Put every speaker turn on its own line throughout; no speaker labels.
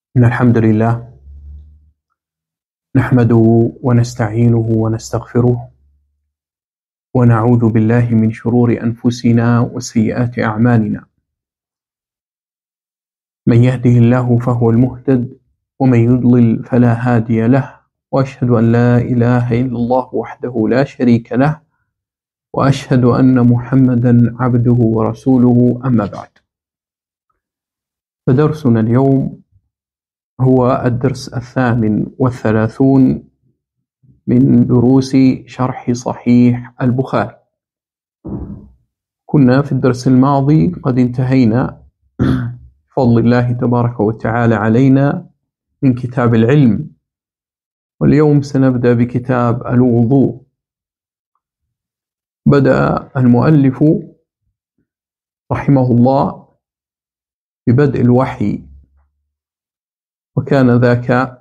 إن الحمد لله نحمده ونستعينه ونستغفره ونعوذ بالله من شرور أنفسنا وسيئات أعمالنا. من يهده الله فهو المهتد ومن يضلل فلا هادي له، وأشهد أن لا إله إلا الله وحده لا شريك له، وأشهد أن محمدا عبده ورسوله. أما بعد، فدرسنا اليوم هو الدرس 38 من دروس شرح صحيح البخاري. كنا في الدرس الماضي قد انتهينا بفضل الله تبارك وتعالى علينا من كتاب العلم، واليوم سنبدأ بكتاب الوضوء. بدأ المؤلف رحمه الله ببدء الوحي، وكان ذاك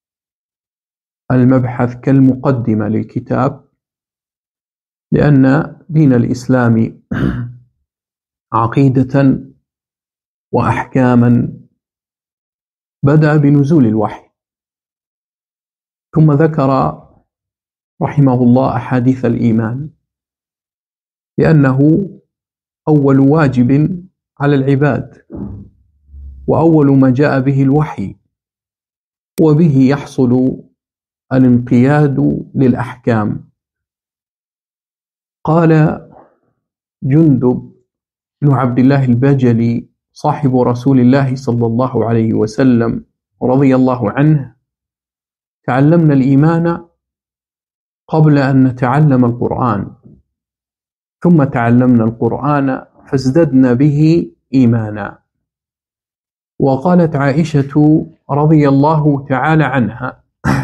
المبحث كالمقدمة للكتاب، لأن دين الإسلام عقيدة وأحكاما بدأ بنزول الوحي، ثم ذكر رحمه الله أحاديث الإيمان، لأنه أول واجب على العباد وأول ما جاء به الوحي، وبه يحصل الانقياد للأحكام. قال جندب بن عبد الله البجلي صاحب رسول الله صلى الله عليه وسلم رضي الله عنه: تعلمنا الإيمان قبل أن نتعلم القرآن، ثم تعلمنا القرآن فازددنا به إيمانا. وقالت عائشة رضي الله تعالى عنها: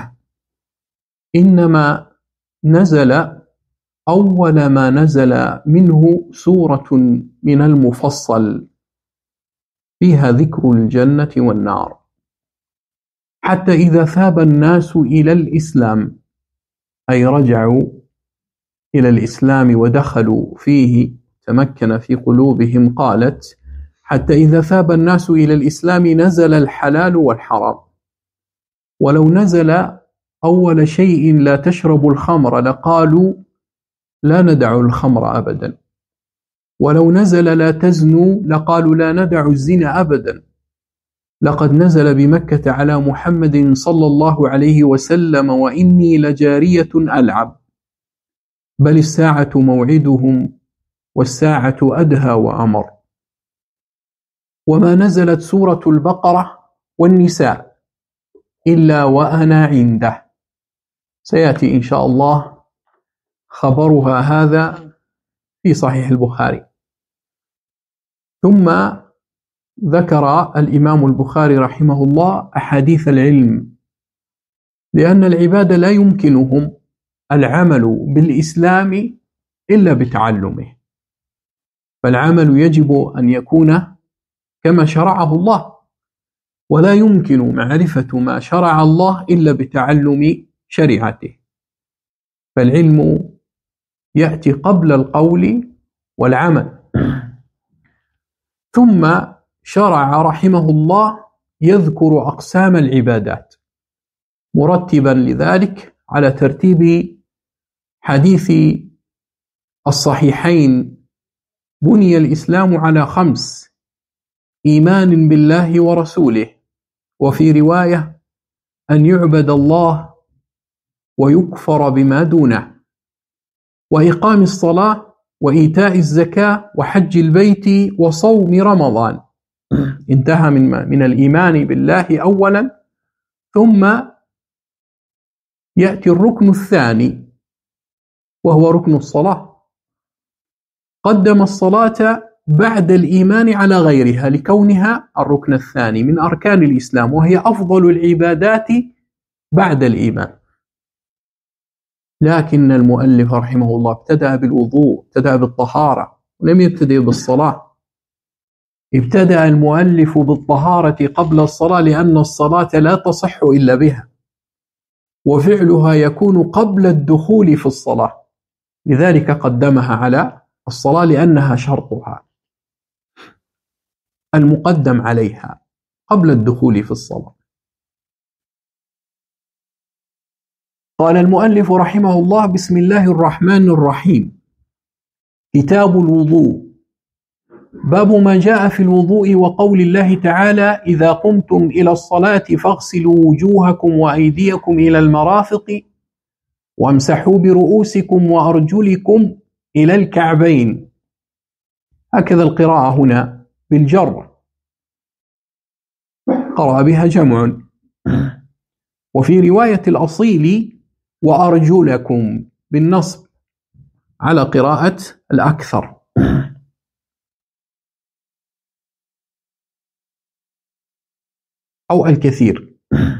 إنما نزل أول ما نزل منه سورة من المفصل فيها ذكر الجنة والنار، حتى إذا ثاب الناس إلى الإسلام، أي رجعوا إلى الإسلام ودخلوا فيه، تمكن في قلوبهم. قالت: حتى إذا ثاب الناس إلى الإسلام نزل الحلال والحرام، ولو نزل أول شيء لا تشربوا الخمر لقالوا لا ندع الخمر أبدا، ولو نزل لا تزنوا لقالوا لا ندع الزنا أبدا. لقد نزل بمكة على محمد صلى الله عليه وسلم وإني لجارية ألعب، بل الساعة موعدهم والساعة أدهى وأمر. وما نزلت سورة البقرة والنساء إلا وأنا عنده. سيأتي إن شاء الله خبرها هذا في صحيح البخاري. ثم ذكر الإمام البخاري رحمه الله أحاديث العلم، لأن العباد لا يمكنهم العمل بالإسلام إلا بتعلمه، فالعمل يجب أن يكون كما شرعه الله، ولا يمكن معرفة ما شرع الله إلا بتعلم شريعته، فالعلم يأتي قبل القول والعمل. ثم شرع رحمه الله يذكر أقسام العبادات، مرتبا لذلك على ترتيب حديث الصحيحين: بني الإسلام على 5: إيمان بالله ورسوله، وفي رواية أن يعبد الله ويكفر بما دونه، وإقام الصلاة، وإيتاء الزكاة، وحج البيت، وصوم رمضان. انتهى من الإيمان بالله أولا، ثم يأتي الركن الثاني وهو ركن الصلاة. قدم الصلاة بعد الإيمان على غيرها لكونها الركن الثاني من أركان الإسلام، وهي أفضل العبادات بعد الإيمان. لكن المؤلف رحمه الله ابتدأ بالوضوء، ابتدأ بالطهارة، ولم يبتدأ بالصلاة. ابتدأ المؤلف بالطهارة قبل الصلاة، لأن الصلاة لا تصح إلا بها، وفعلها يكون قبل الدخول في الصلاة، لذلك قدمها على الصلاة لأنها شرطها المقدم عليها قبل الدخول في الصلاة. قال المؤلف رحمه الله: بسم الله الرحمن الرحيم. كتاب الوضوء. باب ما جاء في الوضوء وقول الله تعالى: إذا قمتم إلى الصلاة فاغسلوا وجوهكم وأيديكم إلى المرافق وامسحوا برؤوسكم وأرجلكم إلى الكعبين. هكذا القراءة هنا بالجر، قرأ بها جمع. وفي رواية الأصيل: وأرجلكم بالنصب على قراءة الأكثر. أو الكثير.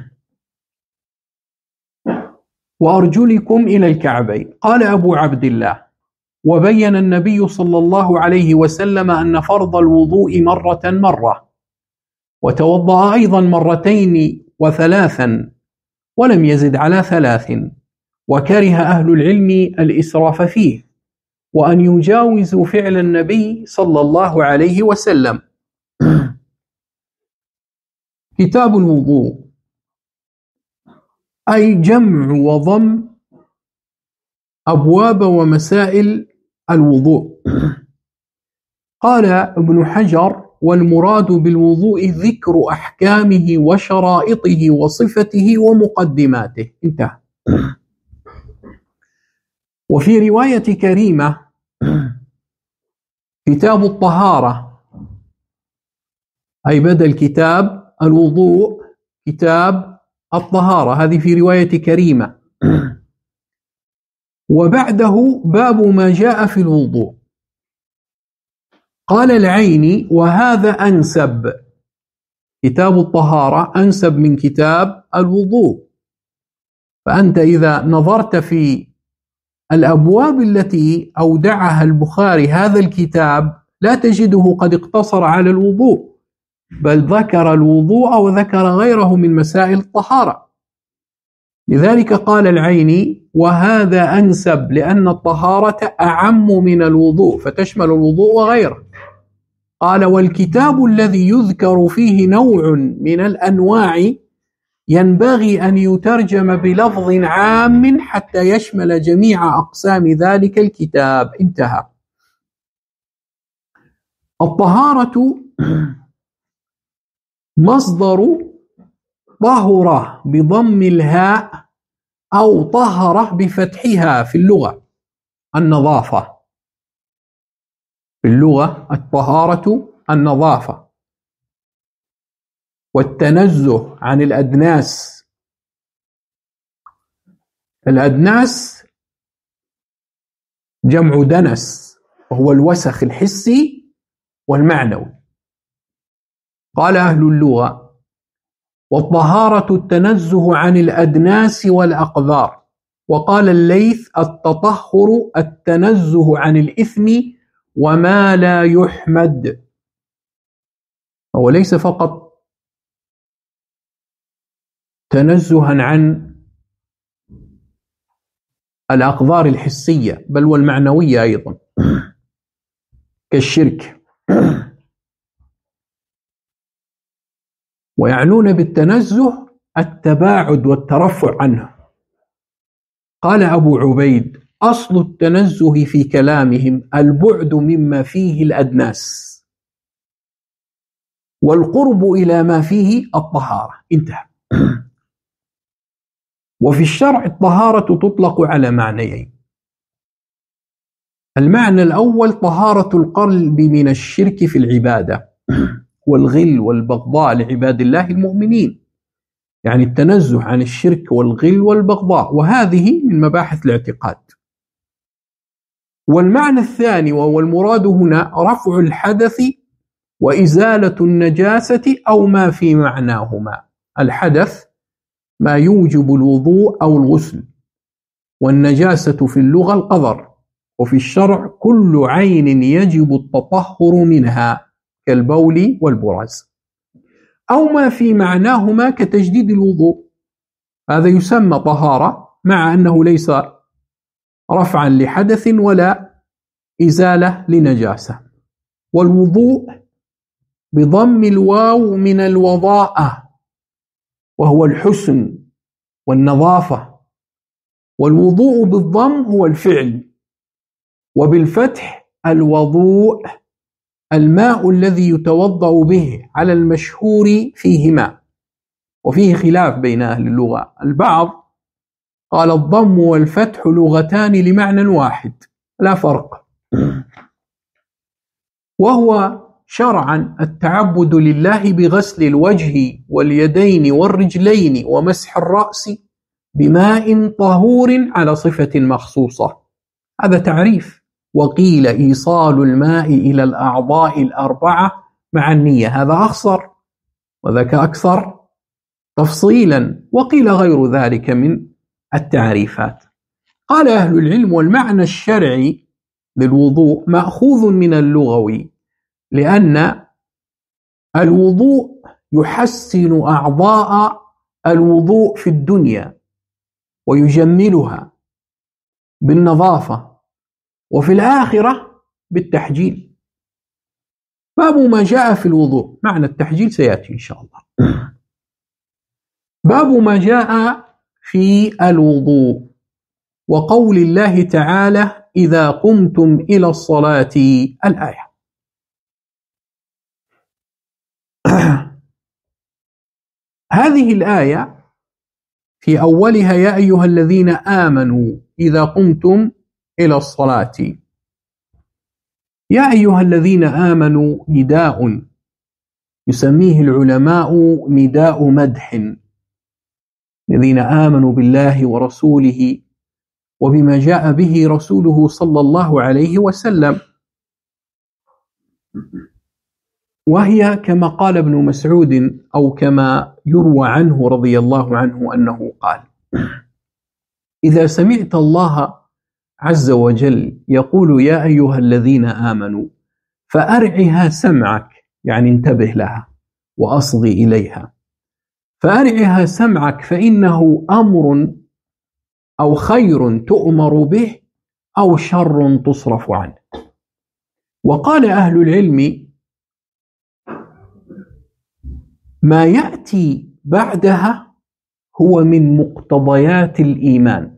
وأرجلكم إلى الكعبين. قال أبو عبد الله: وبين النبي صلى الله عليه وسلم أن فرض الوضوء مرة، وتوضأ أيضا مرتين وثلاثا، ولم يزد على 3، وكره أهل العلم الإسراف فيه، وأن يجاوزوا فعل النبي صلى الله عليه وسلم. كتاب الوضوء أي جمع وضم أبواب ومسائل الوضوء. قال ابن حجر: والمراد بالوضوء ذكر أحكامه وشرائطه وصفته ومقدماته. انتهى. وفي رواية كريمة: كتاب الطهارة، أي بدل كتاب الوضوء كتاب الطهارة. هذه في رواية كريمة. وبعده باب ما جاء في الوضوء. قال العيني: وهذا أنسب، كتاب الطهارة أنسب من كتاب الوضوء. فأنت إذا نظرت في الأبواب التي أودعها البخاري هذا الكتاب لا تجده قد اقتصر على الوضوء، بل ذكر الوضوء وذكر غيره من مسائل الطهارة. لذلك قال العيني: وهذا أنسب، لأن الطهارة أعم من الوضوء فتشمل الوضوء وغيره. قال: والكتاب الذي يذكر فيه نوع من الأنواع ينبغي أن يترجم بلفظ عام حتى يشمل جميع أقسام ذلك الكتاب. انتهى. الطهارة مصدر طهرة بضم الهاء أو طهرة بفتحها في اللغة النظافة. في اللغة الطهارة النظافة والتنزه عن الأدناس. الأدناس جمع دنس، وهو الوسخ الحسي والمعنوي. قال أهل اللغة: والطهارة التنزه عن الأدناس والأقذار. وقال الليث: التطهر التنزه عن الإثم وما لا يحمد. هو ليس فقط تنزها عن الأقذار الحسية بل والمعنوية أيضا، كالشرك. ويعنون بالتنزه التباعد والترفع عنه. قال أبو عبيد: أصل التنزه في كلامهم البعد مما فيه الأدناس والقرب إلى ما فيه الطهارة. انتهى. وفي الشرع الطهارة تطلق على معنيين. المعنى الأول طهارة القلب من الشرك في العبادة والغل والبغضاء لعباد الله المؤمنين، يعني التنزه عن الشرك والغل والبغضاء، وهذه من مباحث الاعتقاد. والمعنى الثاني وهو المراد هنا رفع الحدث وإزالة النجاسة أو ما في معناهما. الحدث ما يوجب الوضوء أو الغسل، والنجاسة في اللغة القذر، وفي الشرع كل عين يجب التطهر منها كالبول والبراز، أو ما في معناهما كتجديد الوضوء. هذا يسمى طهارة مع أنه ليس رفعا لحدث ولا إزالة لنجاسة. والوضوء بضم الواو من الوضاءة، وهو الحسن والنظافة والوضوء بالضم هو الفعل، وبالفتح الوضوء الماء الذي يتوضأ به على المشهور فيهما، وفيه خلاف بين أهل اللغة. البعض قال الضم والفتح لغتان لمعنى واحد لا فرق، وهو شرعا التعبد لله بغسل الوجه واليدين والرجلين ومسح الرأس بماء طهور على صفة مخصوصة. هذا تعريف. وقيل إيصال الماء إلى الأعضاء الأربعة مع النية، هذا أخصر وذاك أكثر تفصيلا، وقيل غير ذلك من التعريفات. قال أهل العلم: والمعنى الشرعي للوضوء مأخوذ من اللغوي، لأن الوضوء يحسن أعضاء الوضوء في الدنيا ويجملها بالنظافة، وفي الآخرة بالتحجيل. باب ما جاء في الوضوء، معنى التحجيل سيأتي إن شاء الله. باب ما جاء في الوضوء وقول الله تعالى: إذا قمتم إلى الصلاة، الآية. هذه الآية في أولها: يا أيها الذين آمنوا إذا قمتم إلى الصلاة. يا أيها الذين آمنوا نداء يسميه العلماء نداء مدح، الذين آمنوا بالله ورسوله وبما جاء به رسوله صلى الله عليه وسلم. وهي كما قال ابن مسعود أو كما يروى عنه رضي الله عنه أنه قال: إذا سمعت الله عز وجل يقول يا أيها الذين آمنوا فأرعها سمعك، يعني انتبه لها وأصغي إليها، فأرعها سمعك فإنه أمر أو خير تؤمر به أو شر تصرف عنه. وقال أهل العلم: ما يأتي بعدها هو من مقتضيات الإيمان.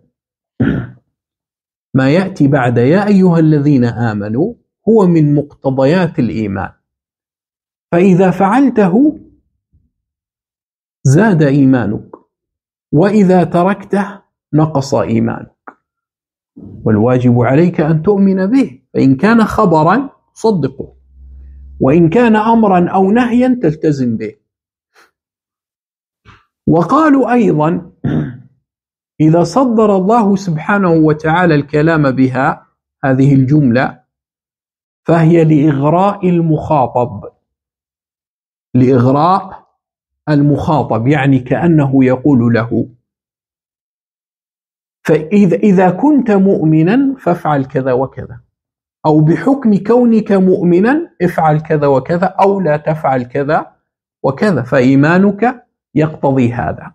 ما يأتي بعد يا أيها الذين آمنوا هو من مقتضيات الإيمان، فإذا فعلته زاد إيمانك، وإذا تركته نقص إيمانك. والواجب عليك أن تؤمن به، فإن كان خبرا صدقه، وإن كان أمرا أو نهيا تلتزم به. وقالوا أيضا: إذا صدر الله سبحانه وتعالى الكلام بها، هذه الجملة، فهي لإغراء المخاطب، لإغراء المخاطب، يعني كأنه يقول له: فإذا كنت مؤمنا فافعل كذا وكذا، أو بحكم كونك مؤمنا افعل كذا وكذا، أو لا تفعل كذا وكذا، فإيمانك يقتضي هذا.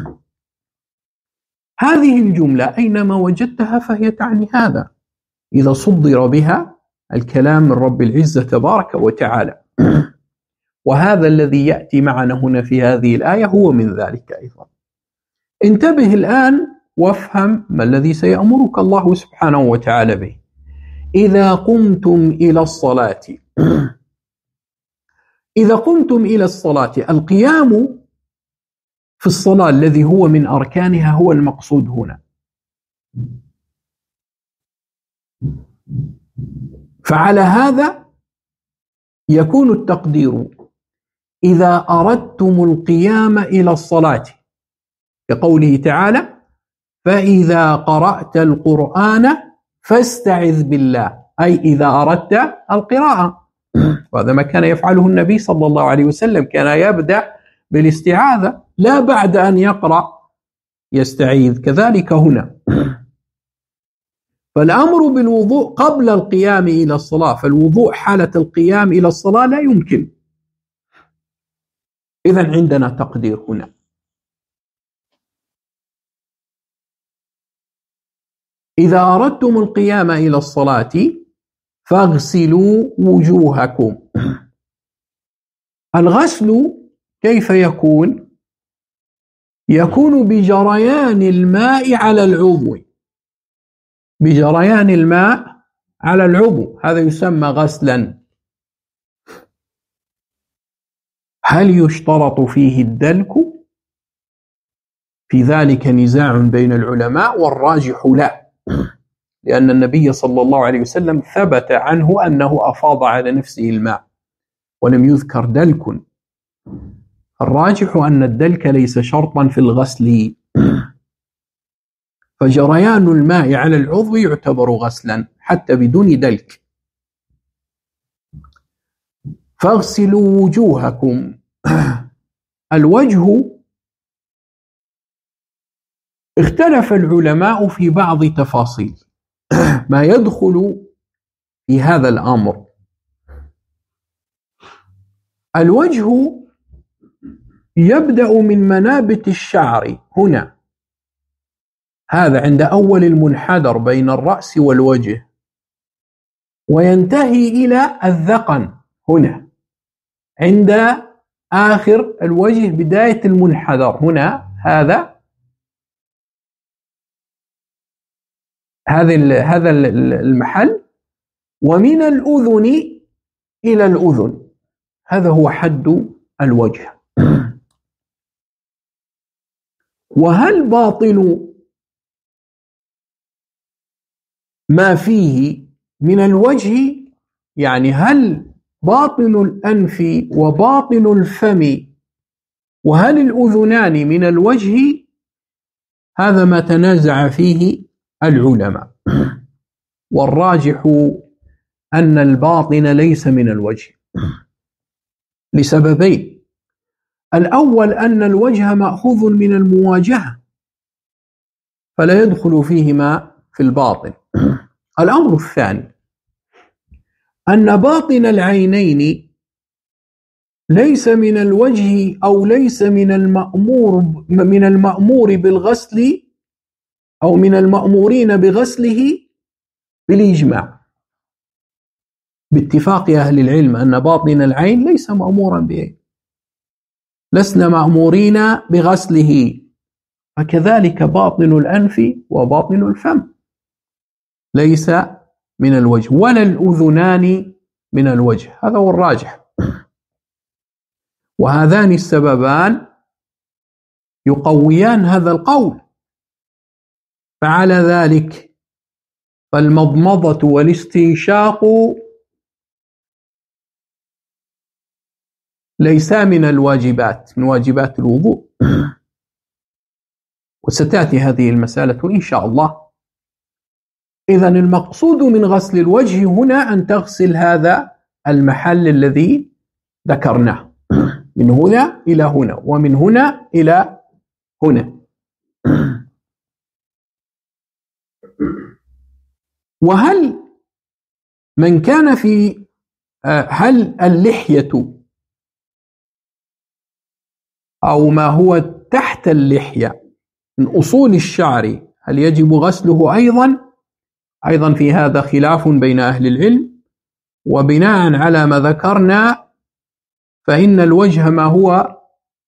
هذه الجملة أينما وجدتها فهي تعني هذا، إذا صدر بها الكلام من رب العزة تبارك وتعالى. وهذا الذي يأتي معنا هنا في هذه الآية هو من ذلك أيضا. انتبه الآن وافهم ما الذي سيأمرك الله سبحانه وتعالى به. إذا قمتم إلى الصلاة. إذا قمتم إلى الصلاة، القيام في الصلاة الذي هو من أركانها هو المقصود هنا. فعلى هذا يكون التقدير: إذا أردتم القيام إلى الصلاة، كقوله تعالى: فإذا قرأت القرآن فاستعذ بالله، أي إذا أردت القراءة. وهذا ما كان يفعله النبي صلى الله عليه وسلم، كان يبدأ بالاستعاذة لا بعد أن يقرأ يستعيذ. كذلك هنا، فالأمر بالوضوء قبل القيام إلى الصلاة، فالوضوء حالة القيام إلى الصلاة لا يمكن. إذن عندنا تقدير هنا: إذا أردتم القيام إلى الصلاة فاغسلوا وجوهكم. الغسل كيف يكون؟ يكون بجريان الماء على العضو، بجريان الماء على العضو، هذا يسمى غسلا. هل يشترط فيه الدلك؟ في ذلك نزاع بين العلماء، والراجح لا، لأن النبي صلى الله عليه وسلم ثبت عنه أنه أفاض على نفسه الماء ولم يذكر دلك. الراجح أن الدلك ليس شرطا في الغسل، فجريان الماء على العضو يعتبر غسلا حتى بدون دلك. فاغسلوا وجوهكم. الوجه اختلف العلماء في بعض تفاصيل ما يدخل في هذا الأمر. الوجه يبدأ من منابت الشعر هنا، هذا عند أول المنحدر بين الرأس والوجه، وينتهي إلى الذقن هنا عند آخر الوجه بداية المنحدر هنا، هذا المحل، ومن الأذن إلى الأذن، هذا هو حد الوجه. وهل باطن ما فيه من الوجه، يعني هل باطن الأنف وباطن الفم وهل الأذنان من الوجه، هذا ما تنازع فيه العلماء، والراجح أن الباطن ليس من الوجه لسببين. الأول أن الوجه مأخوذ من المواجهة فلا يدخل فيهما في الباطن. الأمر الثاني أن باطن العينين ليس من الوجه أو ليس من المأمور بالغسل أو من المأمورين بغسله بالإجماع، باتفاق أهل العلم أن باطن العين ليس مأمورا به، لسنا مأمورين بغسله. فكذلك باطن الأنف وباطن الفم ليس من الوجه، ولا الأذنان من الوجه، هذا هو الراجح. وهذان السببان يقويان هذا القول، فعلى ذلك فالمضمضة والاستنشاق ليسا من الواجبات، من واجبات الوضوء، وستأتي هذه المسألة إن شاء الله. إذن المقصود من غسل الوجه هنا أن تغسل هذا المحل الذي ذكرناه، من هنا إلى هنا ومن هنا إلى هنا. وهل من كان في هل اللحية أو ما هو تحت اللحية من أصول الشعر هل يجب غسله أيضا في هذا خلاف بين أهل العلم. وبناء على ما ذكرنا فإن الوجه ما هو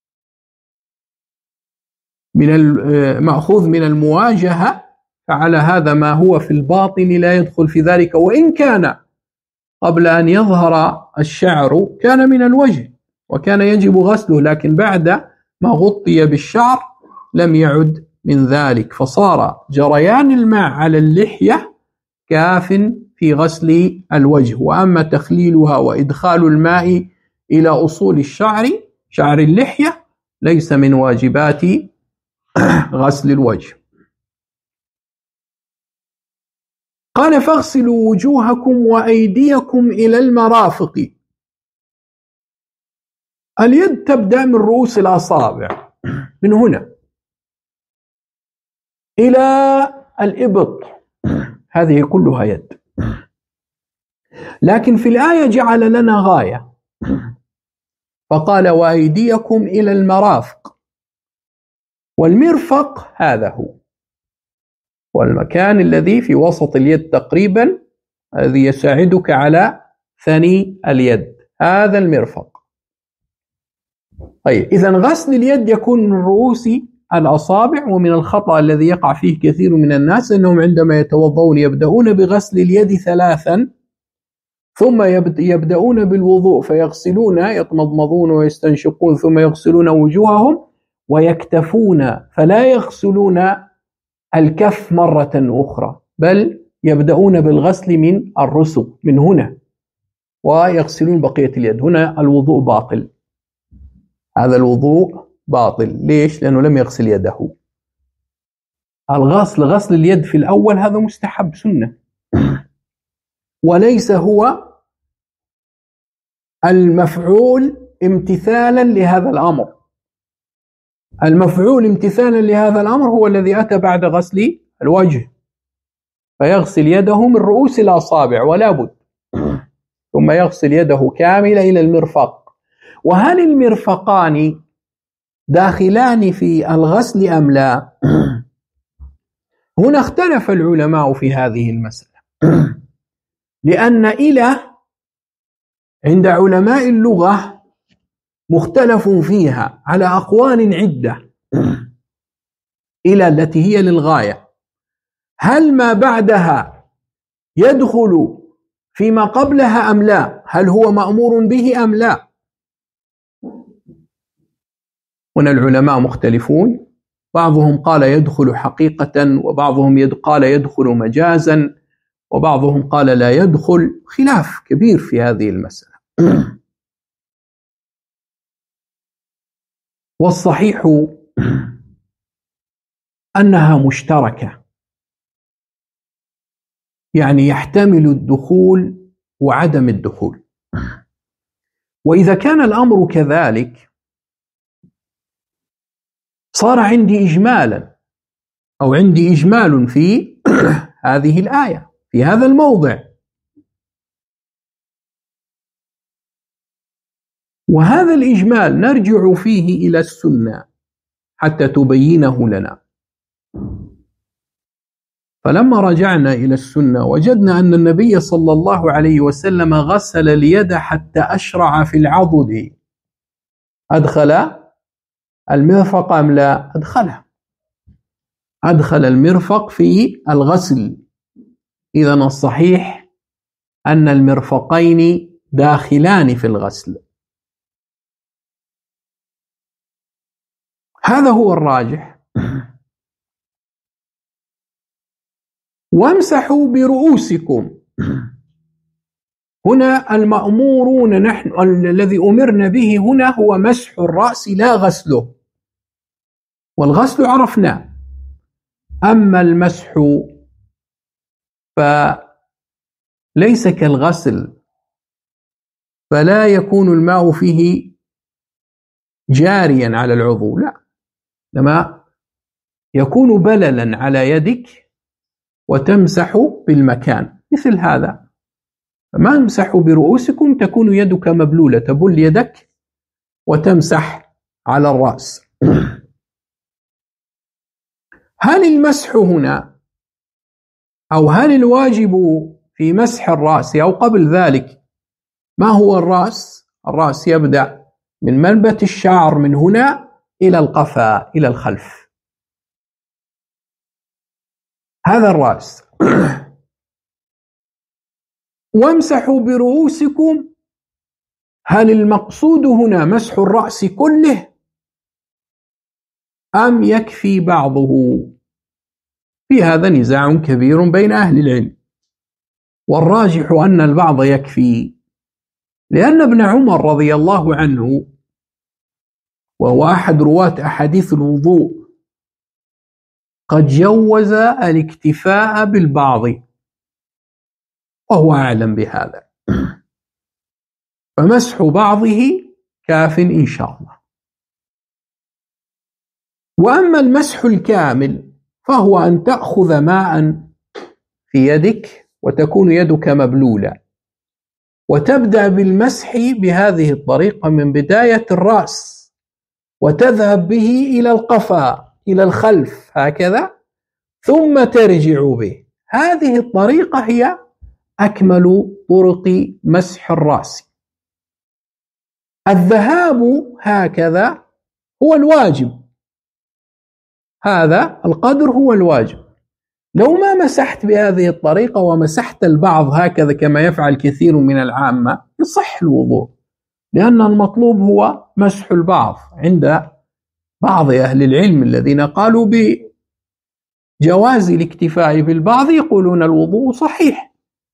مأخوذ من المواجهة، فعلى هذا ما هو في الباطن لا يدخل في ذلك، وإن كان قبل أن يظهر الشعر كان من الوجه وكان يجب غسله، لكن بعد ما غطي بالشعر لم يعد من ذلك، فصار جريان الماء على اللحية كاف في غسل الوجه. وأما تخليلها وإدخال الماء إلى أصول الشعر، شعر اللحية، ليس من واجبات غسل الوجه. قال فاغسلوا وجوهكم وأيديكم إلى المرافق. اليد تبدأ من رؤوس الأصابع من هنا إلى الإبط، هذه كلها يد، لكن في الآية جعل لنا غاية فقال وأيديكم إلى المرافق، والمرفق هذا هو والمكان الذي في وسط اليد تقريبا، الذي يساعدك على ثني اليد، هذا المرفق. طيب إذن غسل اليد يكون من رؤوس الأصابع. ومن الخطأ الذي يقع فيه كثير من الناس أنهم عندما يتوضؤون يبدأون بغسل اليد 3 ثم يبدأون بالوضوء فيغسلون، يتمضمضون ويستنشقون ثم يغسلون وجوههم ويكتفون، فلا يغسلون الكف مرة أخرى، بل يبدأون بالغسل من الرسغ من هنا ويغسلون بقية اليد. هنا الوضوء باطل، هذا الوضوء باطل. ليش؟ لأنه لم يغسل يده. غسل اليد في الأول هذا مستحب سنة، وليس هو المفعول امتثالا لهذا الأمر. المفعول امتثالا لهذا الأمر هو الذي أتى بعد غسل الوجه، فيغسل يده من رؤوس الأصابع ولا بد، ثم يغسل يده كاملة إلى المرفق. وهل المرفقان داخلان في الغسل أم لا؟ هنا اختلف العلماء في هذه المسألة، لأن إلى عند علماء اللغة مختلف فيها على أقوال عدة. إلى التي هي للغاية، هل ما بعدها يدخل فيما قبلها أم لا؟ هل هو مأمور به أم لا؟ هنا العلماء مختلفون، بعضهم قال يدخل حقيقة، وبعضهم قال يدخل مجازا، وبعضهم قال لا يدخل. خلاف كبير في هذه المسألة. والصحيح أنها مشتركة، يعني يحتمل الدخول وعدم الدخول. وإذا كان الأمر كذلك صار عندي إجمالا، أو عندي إجمال في هذه الآية في هذا الموضع، وهذا الإجمال نرجع فيه إلى السنة حتى تبينه لنا. فلما رجعنا إلى السنة وجدنا أن النبي صلى الله عليه وسلم غسل اليد حتى أشرع في العضد. أدخل المرفق أم لا؟ أدخله، أدخل المرفق في الغسل. إذن الصحيح أن المرفقين داخلان في الغسل، هذا هو الراجح. وامسحوا برؤوسكم، هنا المأمورون نحن، الذي أمرنا به هنا هو مسح الرأس لا غسله، والغسل عرفنا. أما المسح فليس كالغسل، فلا يكون الماء فيه جاريا على العضو، لا، لما يكون بللا على يدك وتمسح بالمكان مثل هذا. فما امسحوا برؤوسكم تكون يدك مبلولة، تبل يدك وتمسح على الرأس. هل المسح هنا، أو هل الواجب في مسح الرأس، أو قبل ذلك ما هو الرأس؟ الرأس يبدأ من منبت الشعر من هنا إلى القفا إلى الخلف، هذا الرأس. وامسحوا برؤوسكم، هل المقصود هنا مسح الرأس كله أم يكفي بعضه؟ في هذا نزاع كبير بين أهل العلم، والراجح أن البعض يكفي، لأن ابن عمر رضي الله عنه، وهو أحد رواة أحاديث الوضوء، قد جوز الاكتفاء بالبعض، وهو أعلم بهذا، فمسح بعضه كاف إن شاء الله. وأما المسح الكامل فهو أن تأخذ ماء في يدك وتكون يدك مبلولة، وتبدأ بالمسح بهذه الطريقة من بداية الرأس، وتذهب به إلى القفا إلى الخلف هكذا، ثم ترجع به. هذه الطريقة هي أكمل طرق مسح الرأس. الذهاب هكذا هو الواجب، هذا القدر هو الواجب. لو ما مسحت بهذه الطريقة ومسحت البعض هكذا كما يفعل كثير من العامة يصح الوضوء، لأن المطلوب هو مسح البعض. عند بعض أهل العلم الذين قالوا بجواز الاكتفاء بالبعض يقولون الوضوء صحيح،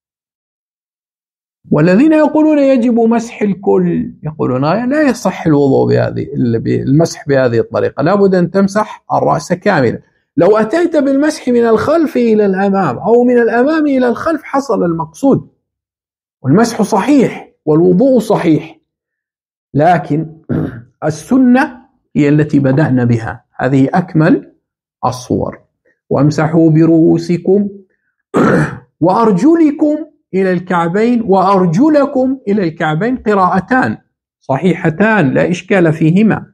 والذين يقولون يجب مسح الكل يقولون لا يصح الوضوء المسح بهذه الطريقة، لابد أن تمسح الرأس كاملا. لو أتيت بالمسح من الخلف إلى الأمام أو من الأمام إلى الخلف حصل المقصود، والمسح صحيح والوضوء صحيح، لكن السنة هي التي بدأنا بها، هذه أكمل الصور. وامسحوا برؤوسكم وأرجلكم إلى الكعبين، وأرجلكم إلى الكعبين قراءتان صحيحتان لا إشكال فيهما.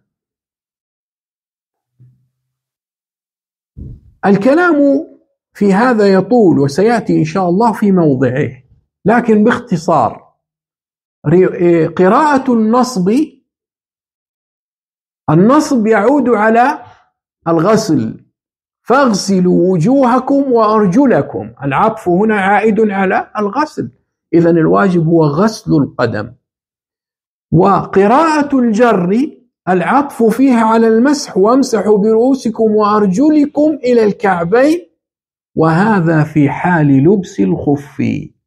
الكلام في هذا يطول وسيأتي إن شاء الله في موضعه، لكن باختصار قراءة النصب يعود على الغسل، فاغسلوا وجوهكم وأرجلكم، العطف هنا عائد على الغسل، إذن الواجب هو غسل القدم. وقراءة الجر العطف فيها على المسح، وامسحوا برؤوسكم وأرجلكم إلى الكعبين، وهذا في حال لبس الخف.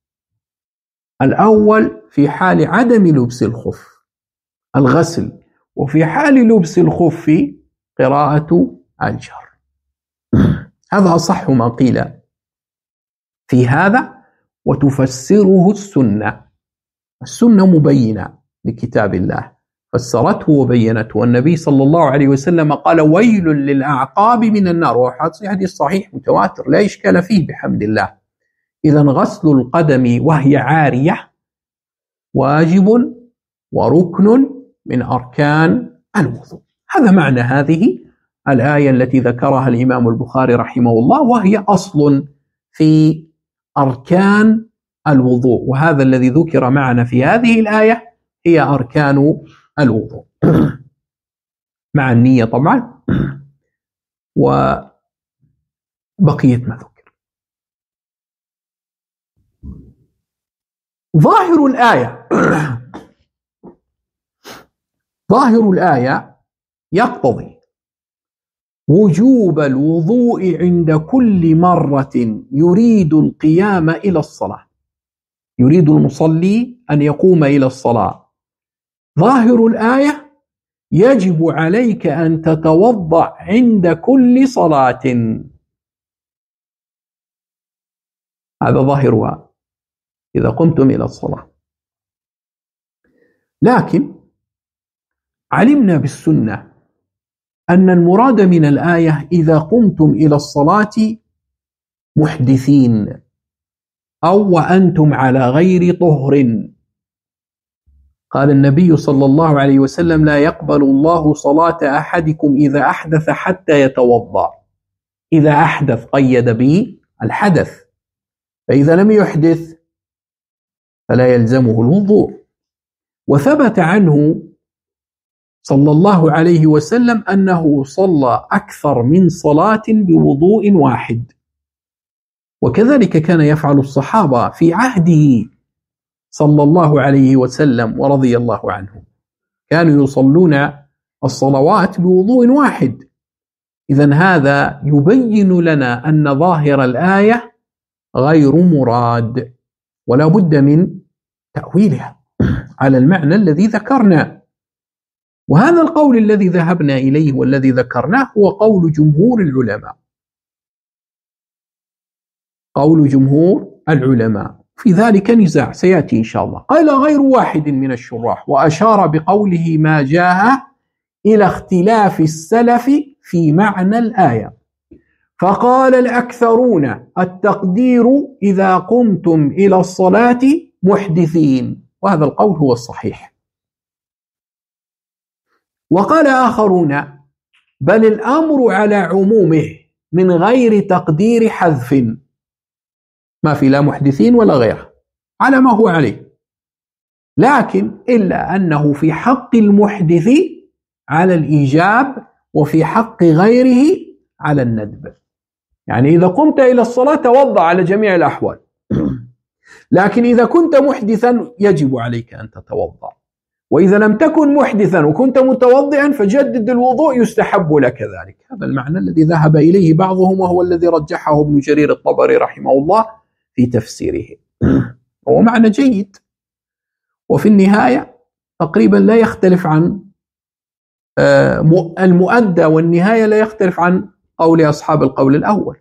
الأول في حال عدم لبس الخف الغسل، وفي حال لبس الخف قراءة الجر. هذا أصح ما قيل في هذا، وتفسره السنة مبينة لكتاب الله، فسرته وبينته. والنبي صلى الله عليه وسلم قال ويل للأعقاب من النار، وهذا حديث صحيح متواتر لا إشكال فيه بحمد الله. إذن غسل القدم وهي عارية واجب وركن من أركان الوضوء. هذا معنى هذه الآية التي ذكرها الإمام البخاري رحمه الله، وهي أصل في أركان الوضوء، وهذا الذي ذكر معنا في هذه الآية هي أركان الوضوء مع النية طبعا وبقية ما ذكر. ظاهر الآية يقتضي وجوب الوضوء عند كل مرة يريد القيام إلى الصلاة، يريد المصلي أن يقوم إلى الصلاة. ظاهر الآية يجب عليك أن تتوضأ عند كل صلاة، هذا ظاهرها إذا قمتم إلى الصلاة. لكن علمنا بالسنة أن المراد من الآية إذا قمتم إلى الصلاة محدثين أو وأنتم على غير طهر. قال النبي صلى الله عليه وسلم لا يقبل الله صلاة أحدكم إذا أحدث حتى يتوضأ. إذا أحدث قيد به الحدث، فإذا لم يحدث فلا يلزمه الوضوء. وثبت عنه صلى الله عليه وسلم أنه صلى أكثر من صلاة بوضوء واحد، وكذلك كان يفعل الصحابة في عهده صلى الله عليه وسلم ورضي الله عنه، كانوا يصلون الصلوات بوضوء واحد. إذن هذا يبين لنا أن ظاهر الآية غير مراد، ولا بد من تأويلها على المعنى الذي ذكرنا. وهذا القول الذي ذهبنا إليه والذي ذكرناه هو قول جمهور العلماء، قول جمهور العلماء، في ذلك نزاع سيأتي إن شاء الله. قال غير واحد من الشراح، وأشار بقوله ما جاء إلى اختلاف السلف في معنى الآية، فقال الأكثرون التقدير إذا قمتم إلى الصلاة محدثين، وهذا القول هو الصحيح. وقال آخرون بل الأمر على عمومه من غير تقدير حذف، ما في لا محدثين ولا غيره، على ما هو عليه، لكن إلا أنه في حق المحدث على الإيجاب، وفي حق غيره على الندب، يعني إذا قمت إلى الصلاة توضأ على جميع الأحوال، لكن إذا كنت محدثا يجب عليك أن تتوضأ، وإذا لم تكن محدثا وكنت متوضئا فجدد الوضوء يستحب لك ذلك. هذا المعنى الذي ذهب إليه بعضهم، وهو الذي رجحه ابن جرير الطبري رحمه الله في تفسيره، هو معنى جيد، وفي النهاية تقريبا لا يختلف عن المؤدى والنهاية لا يختلف عن قول أصحاب القول الأول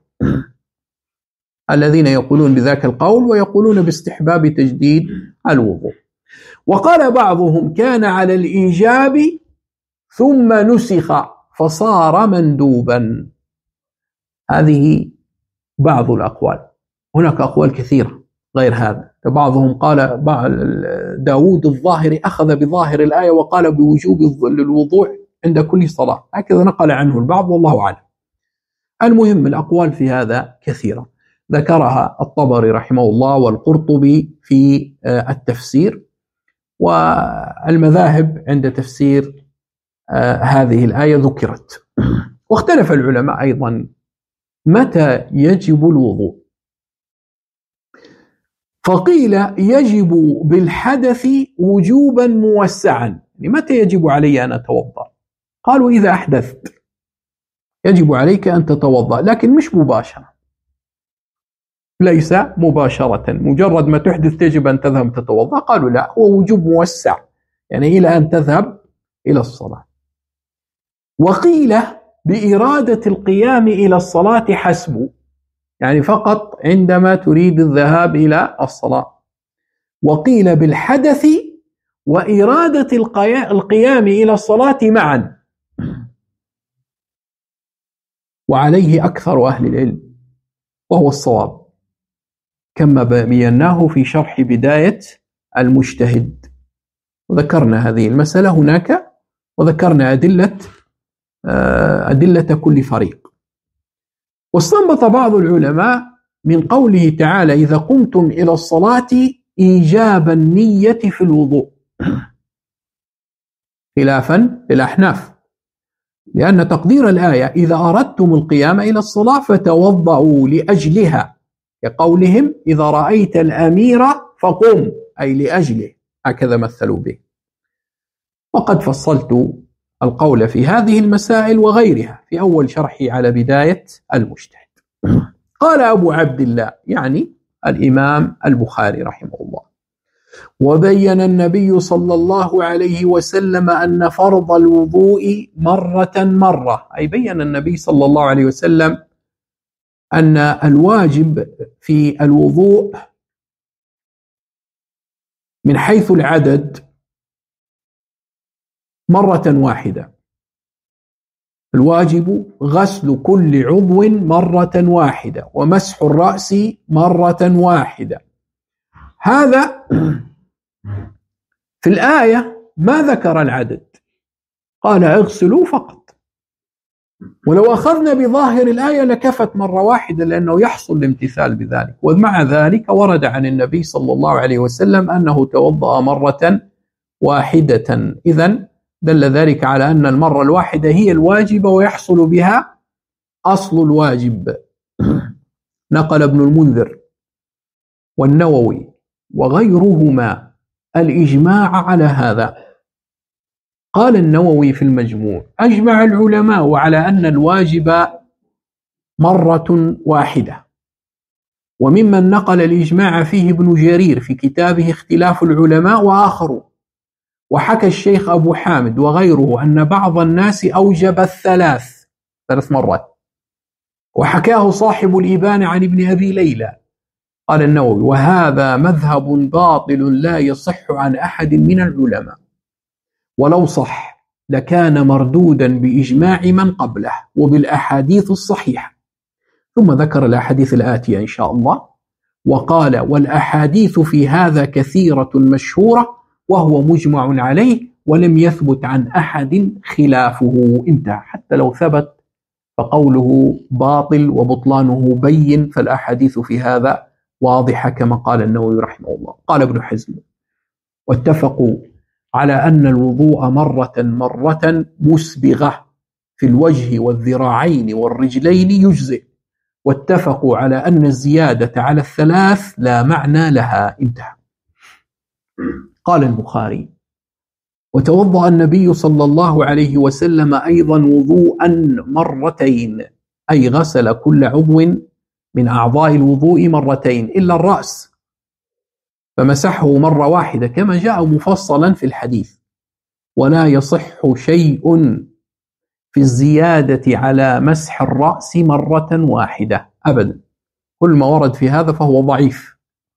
الذين يقولون بذاك القول ويقولون باستحباب تجديد الوضوء. وقال بعضهم كان على الإيجاب ثم نسخ فصار مندوبا. هذه بعض الأقوال، هناك أقوال كثيرة غير هذا. بعضهم قال داود الظاهري أخذ بظاهر الآية وقال بوجوب الوضوء عند كل صلاة، هكذا نقل عنه البعض والله أعلم. المهم الأقوال في هذا كثيرة ذكرها الطبري رحمه الله والقرطبي في التفسير، والمذاهب عند تفسير هذه الآية ذكرت. واختلف العلماء أيضا متى يجب الوضوء، فقيل يجب بالحدث وجوبا موسعا، يعني متى يجب علي أن أتوضأ؟ قالوا إذا أحدثت يجب عليك أن تتوضأ، لكن مش مباشرة، ليس مباشرة مجرد ما تحدث تجب أن تذهب تتوضأ. قالوا لا، هو وجوب موسع، يعني إلى أن تذهب إلى الصلاة. وقيل بإرادة القيام إلى الصلاة حسب، يعني فقط عندما تريد الذهاب إلى الصلاة. وقيل بالحدث وإرادة القيام إلى الصلاة معا، وعليه أكثر أهل العلم وهو الصواب، كما بيناه في شرح بداية المجتهد، وذكرنا هذه المسألة هناك، وذكرنا أدلة كل فريق. واستنبط بعض العلماء من قوله تعالى إذا قمتم إلى الصلاة إيجاب النية في الوضوء، خلافا للأحناف، لأن تقدير الآية إذا أردتم القيام إلى الصلاة فتوضعوا لأجلها، كقولهم إذا رأيت الأمير فقم، أي لأجله، هكذا مثلوا به. وقد فصلت القول في هذه المسائل وغيرها في أول شرحي على بداية المجتهد. قال أبو عبد الله، يعني الإمام البخاري رحمه الله: وبين النبي صلى الله عليه وسلم أن فرض الوضوء مرة، أي بين النبي صلى الله عليه وسلم أن الواجب في الوضوء من حيث العدد مرة واحدة، الواجب غسل كل عضو مرة واحدة ومسح الرأس مرة واحدة. هذا في الآية ما ذكر العدد، قال اغسلوا فقط، ولو أخذنا بظاهر الآية لكفت مرة واحدة لأنه يحصل الامتثال بذلك. ومع ذلك ورد عن النبي صلى الله عليه وسلم أنه توضأ مرة واحدة، إذن دل ذلك على أن المرة الواحدة هي الواجبة ويحصل بها أصل الواجب. نقل ابن المنذر والنووي وغيرهما الإجماع على هذا. قال النووي في المجموع: أجمع العلماء على أن الواجب مرة واحدة. وممن نقل الإجماع فيه ابن جرير في كتابه اختلاف العلماء وآخرون، وحكى الشيخ أبو حامد وغيره أن بعض الناس أوجب ثلاث مرات، وحكاه صاحب الإبانة عن ابن أبي ليلى. قال النووي: وهذا مذهب باطل لا يصح عن أحد من العلماء، ولو صح لكان مردودا بإجماع من قبله وبالأحاديث الصحيحة. ثم ذكر الأحاديث الآتية إن شاء الله، وقال: والأحاديث في هذا كثيرة مشهورة وهو مجمع عليه ولم يثبت عن أحد خلافه. انتهى. حتى لو ثبت فقوله باطل وبطلانه بين، فالأحاديث في هذا واضحة كما قال النووي رحمه الله. قال ابن حزم: واتفقوا على أن الوضوء مرة مسبغة، في الوجه والذراعين والرجلين يجزئ، واتفقوا على أن الزيادة على الثلاث لا معنى لها. انتهى. قال البخاري: وتوضأ النبي صلى الله عليه وسلم أيضا وضوءا مرتين، أي غسل كل عضو من أعضاء الوضوء مرتين إلا الرأس، فمسحه مرة واحدة كما جاء مفصلا في الحديث. ولا يصح شيء في الزيادة على مسح الرأس مرة واحدة أبدا، كل ما ورد في هذا فهو ضعيف.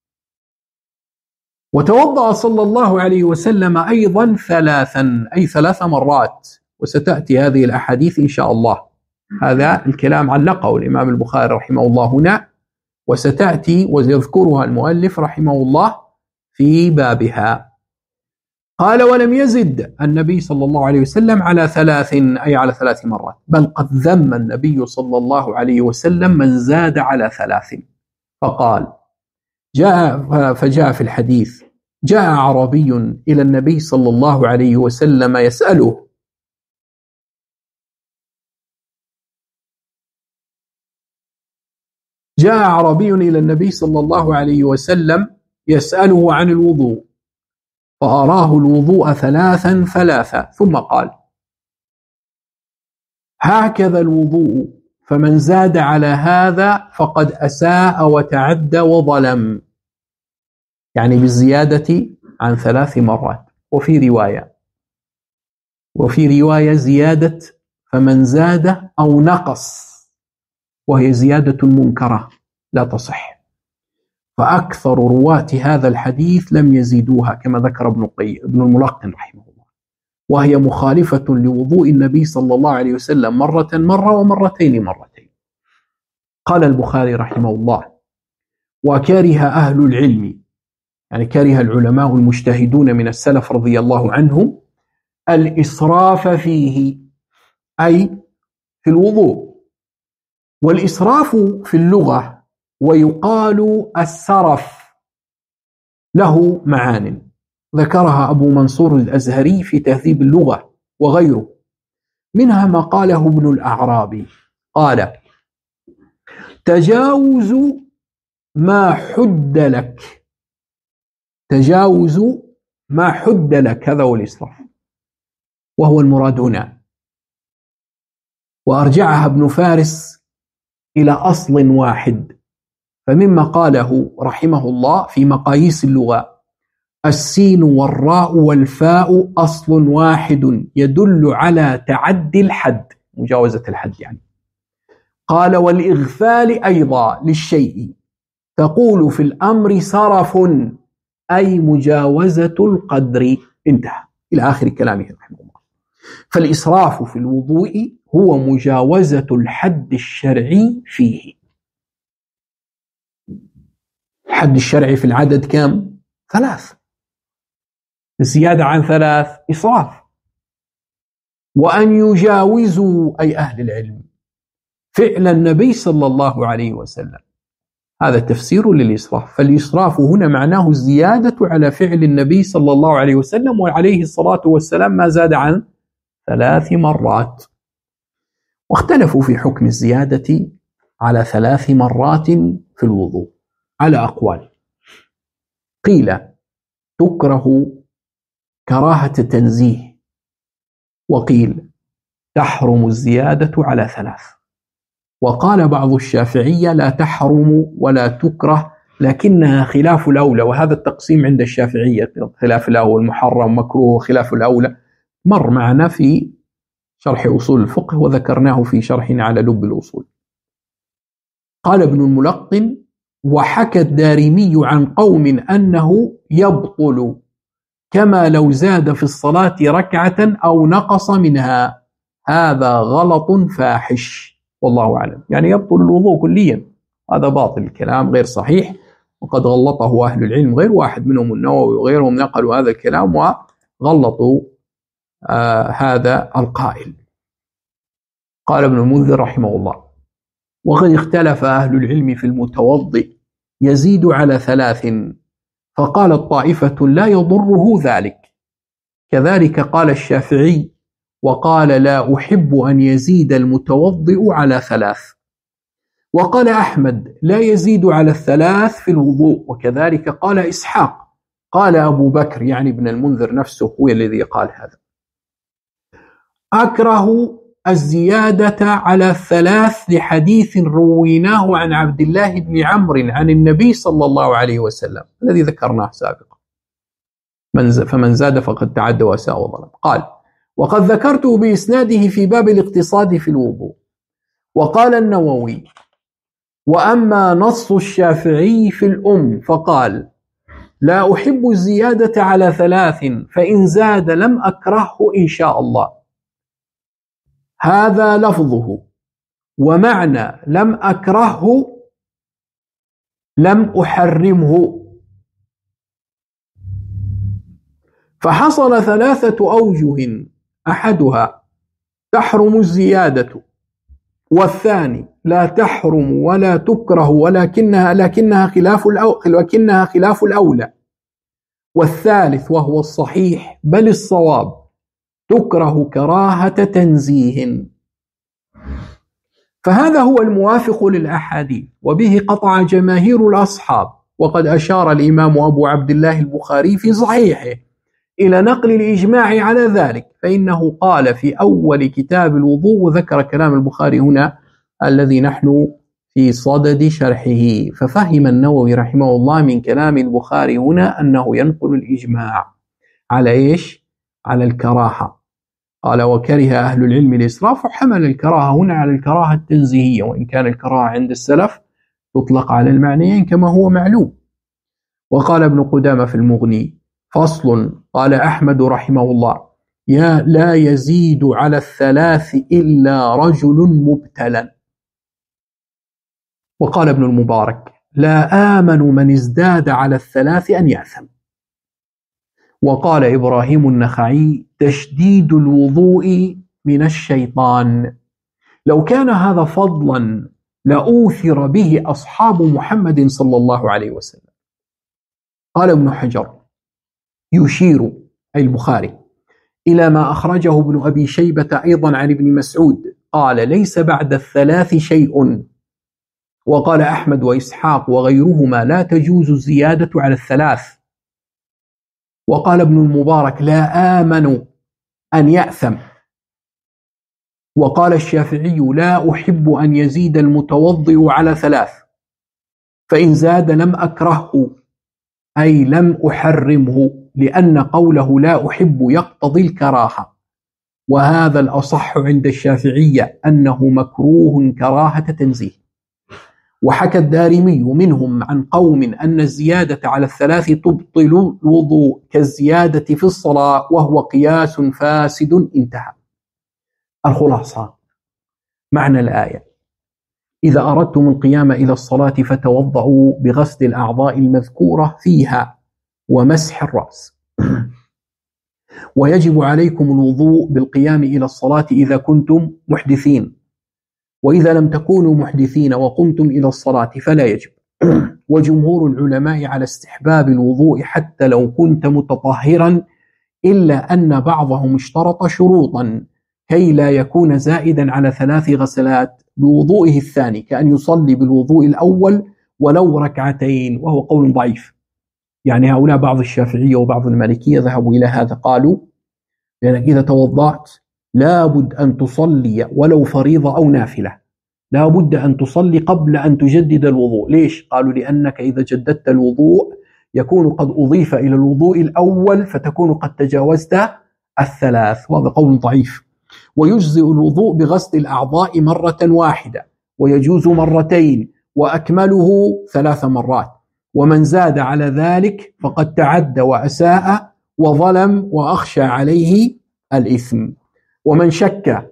وتوضأ صلى الله عليه وسلم أيضا ثلاثا، أي 3 مرات، وستأتي هذه الأحاديث إن شاء الله. هذا الكلام علقه الإمام البخاري رحمه الله هنا، وستأتي ويذكرها المؤلف رحمه الله في بابها. قال: ولم يزد النبي صلى الله عليه وسلم على 3، أي على 3 مرات، بل قد ذم النبي صلى الله عليه وسلم من زاد على 3، فقال: فجاء في الحديث: جاء أعرابي إلى النبي صلى الله عليه وسلم يسأله جاء أعرابي إلى النبي صلى الله عليه وسلم يسأله عن الوضوء، فأراه الوضوء 3 ثم قال: هكذا الوضوء، فمن زاد على هذا فقد أساء وتعدى وظلم، يعني بالزيادة عن 3 مرات. وفي رواية زيادة فمن زاد أو نقص، وهي زيادة منكرة لا تصح، فأكثر رواة هذا الحديث لم يزيدوها كما ذكر ابن الملقن رحمه الله، وهي مخالفة لوضوء النبي صلى الله عليه وسلم مرة ومرتين. قال البخاري رحمه الله: وكره أهل العلم، يعني كره العلماء المجتهدون من السلف رضي الله عنهم، الإسراف فيه، أي في الوضوء. والإسراف في اللغة ويقال السرف له معان ذكرها أبو منصور الأزهري في تهذيب اللغة وغيره، منها ما قاله ابن الأعرابي، قال: تجاوز ما حد لك، تجاوز ما حد لك، هذا هو الإسراف، وهو المراد هنا. وأرجعها ابن فارس إلى أصل واحد، فمما قاله رحمه الله في مقاييس اللغة: السين والراء والفاء أصل واحد يدل على تعدي الحد، مجاوزة الحد يعني. قال: والإغفال أيضا للشيء، تقول في الأمر سرف، أي مجاوزة القدر. انتهى إلى آخر كلامه رحمه الله. فالإسراف في الوضوء هو مجاوزة الحد الشرعي فيه. الحد الشرعي في العدد كم؟ 3، الزيادة عن 3 إسراف. وأن يجاوزوا، أي أهل العلم، فعل النبي صلى الله عليه وسلم، هذا تفسير للإسراف. فالإسراف هنا معناه الزيادة على فعل النبي صلى الله عليه وسلم وعليه الصلاة والسلام ما زاد عن 3 مرات. واختلفوا في حكم الزيادة على 3 مرات في الوضوء على أقوال. قيل تكره كراهة تنزيه، وقيل تحرم الزيادة على 3، وقال بعض الشافعية لا تحرم ولا تكره لكنها خلاف الأولى. وهذا التقسيم عند الشافعية، خلاف الأول محرم مكروه خلاف الأولى، مر معنا في شرح أصول الفقه وذكرناه في شرحنا على لب الأصول. قال ابن الملقن: وحكى الدارمي عن قوم أنه يبطل كما لو زاد في الصلاة ركعة أو نقص منها، هذا غلط فاحش، والله أعلم. يعني يبطل الوضوء كليا، هذا باطل، الكلام غير صحيح، وقد غلطه أهل العلم، غير واحد منهم النووي وغيرهم نقلوا هذا الكلام وغلطوا هذا القائل. قال ابن المنذر رحمه الله: وقد اختلف أهل العلم في المتوضئ يزيد على 3، فقالت طائفة لا يضره ذلك، كذلك قال الشافعي وقال لا أحب أن يزيد المتوضئ على 3. وقال أحمد لا يزيد على 3 في الوضوء، وكذلك قال إسحاق. قال أبو بكر يعني ابن المنذر نفسه هو الذي قال هذا: أكره الزيادة على 3 لحديث رويناه عن عبد الله بن عمرو عن النبي صلى الله عليه وسلم الذي ذكرناه سابقا، فمن زاد فقد تعدى وأساء وظلم. قال: وقد ذكرته بإسناده في باب الاقتصاد في الوضوء. وقال النووي: وأما نص الشافعي في الأم فقال: لا أحب الزيادة على 3، فإن زاد لم أكرهه إن شاء الله. هذا لفظه، ومعنى لم أكرهه لم أحرمه. فحصل 3 أوجه: أحدها تحرم الزيادة، والثاني لا تحرم ولا تكره لكنها خلاف الأولى، والثالث وهو الصحيح بل الصواب تكره كراهة تنزيه. فهذا هو الموافق للأحاديث، وبه قطع جماهير الأصحاب. وقد أشار الإمام أبو عبد الله البخاري في صحيحه إلى نقل الإجماع على ذلك، فإنه قال في أول كتاب الوضوء، وذكر كلام البخاري هنا الذي نحن في صدد شرحه. ففهم النووي رحمه الله من كلام البخاري هنا أنه ينقل الإجماع على إيش؟ على الكراهة. قال: وكره أهل العلم الإسراف، وحمل الكراهة هنا على الكراهة التنزيهية، وإن كان الكراهة عند السلف تطلق على المعنيين كما هو معلوم. وقال ابن قدامة في المغني: فصل. قال أحمد رحمه الله: لا يزيد على 3 إلا رجل مبتلى. وقال ابن المبارك: لا آمن من ازداد على 3 أن يأثم. وقال إبراهيم النخعي: تشديد الوضوء من الشيطان. لو كان هذا فضلا لأوثر به أصحاب محمد صلى الله عليه وسلم. قال ابن حجر يشير أي البخاري إلى ما أخرجه ابن أبي شيبة أيضا عن ابن مسعود قال: ليس بعد 3 شيء. وقال أحمد وإسحاق وغيرهما: لا تجوز الزيادة على 3. وقال ابن المبارك: لا آمن أن يأثم. وقال الشافعي: لا أحب أن يزيد المتوضئ على 3، فإن زاد لم أكرهه أي لم أحرمه، لأن قوله لا أحب يقتضي الكراهة، وهذا الأصح عند الشافعية أنه مكروه كراهة تنزيه. وحكى الدارمي منهم عن قوم أن الزيادة على 3 تبطل الوضوء كالزيادة في الصلاة، وهو قياس فاسد. انتهى. الخلاصة: معنى الآية: إذا أردتم القيام إلى الصلاة فتوضؤوا بغسل الأعضاء المذكورة فيها ومسح الرأس. ويجب عليكم الوضوء بالقيام إلى الصلاة إذا كنتم محدثين، وإذا لم تكونوا محدثين وقمتم إلى الصلاة فلا يجب. وجمهور العلماء على استحباب الوضوء حتى لو كنت متطهرا، إلا أن بعضهم اشترط شروطا كي لا يكون زائدا على 3 غسلات بوضوئه الثاني، كأن يصلي بالوضوء الأول ولو 2، وهو قول ضعيف. يعني هؤلاء بعض الشافعية وبعض المالكية ذهبوا إلى هذا، قالوا لأنك إذا توضأت لابد أن تصلي ولو فريضة أو نافلة، لابد أن تصلي قبل أن تجدد الوضوء. ليش؟ قالوا لأنك إذا جددت الوضوء يكون قد أضيف إلى الوضوء الأول فتكون قد تجاوزت 3، وهذا قول ضعيف. ويجزئ الوضوء بغسل الأعضاء مرة واحدة، ويجوز 2 مرات، وأكمله 3 مرات. ومن زاد على ذلك فقد تعدى وأساء وظلم وأخشى عليه الإثم. ومن شك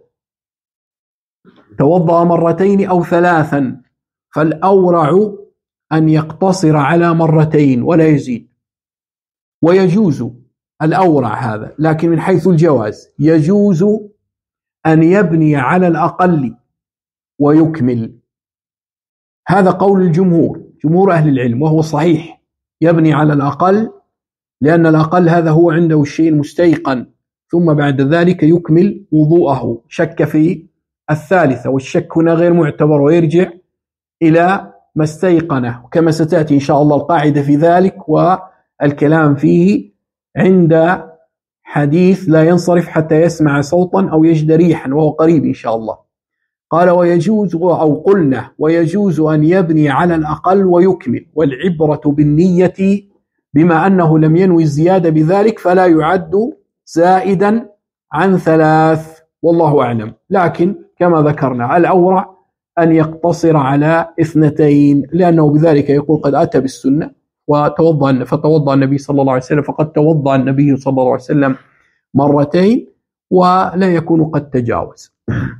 توضأ 2 أو 3، فالأورع أن يقتصر على 2 ولا يزيد. ويجوز الأورع هذا، لكن من حيث الجواز يجوز أن يبني على الأقل ويكمل. هذا قول الجمهور، جمهور أهل العلم، وهو صحيح. يبني على الأقل، لأن الأقل هذا هو عنده الشيء المستيقن ثم بعد ذلك يكمل وضوءه. شك في الثالثة، والشك هنا غير معتبر ويرجع إلى ما استيقنه، كما ستأتي إن شاء الله القاعدة في ذلك والكلام فيه عند حديث لا ينصرف حتى يسمع صوتا أو يجد ريحا، وهو قريب إن شاء الله. قال ويجوز، أو قلنا ويجوز أن يبني على الأقل ويكمل، والعبرة بالنية، بما أنه لم ينوي الزيادة بذلك فلا يعد زائدا عن 3، والله أعلم. لكن كما ذكرنا الأورع أن يقتصر على 2، لأنه بذلك يقول قد أتى بالسنة فتوضأ النبي صلى الله عليه وسلم، فقد توضأ النبي صلى الله عليه وسلم 2 ولا يكون قد تجاوز.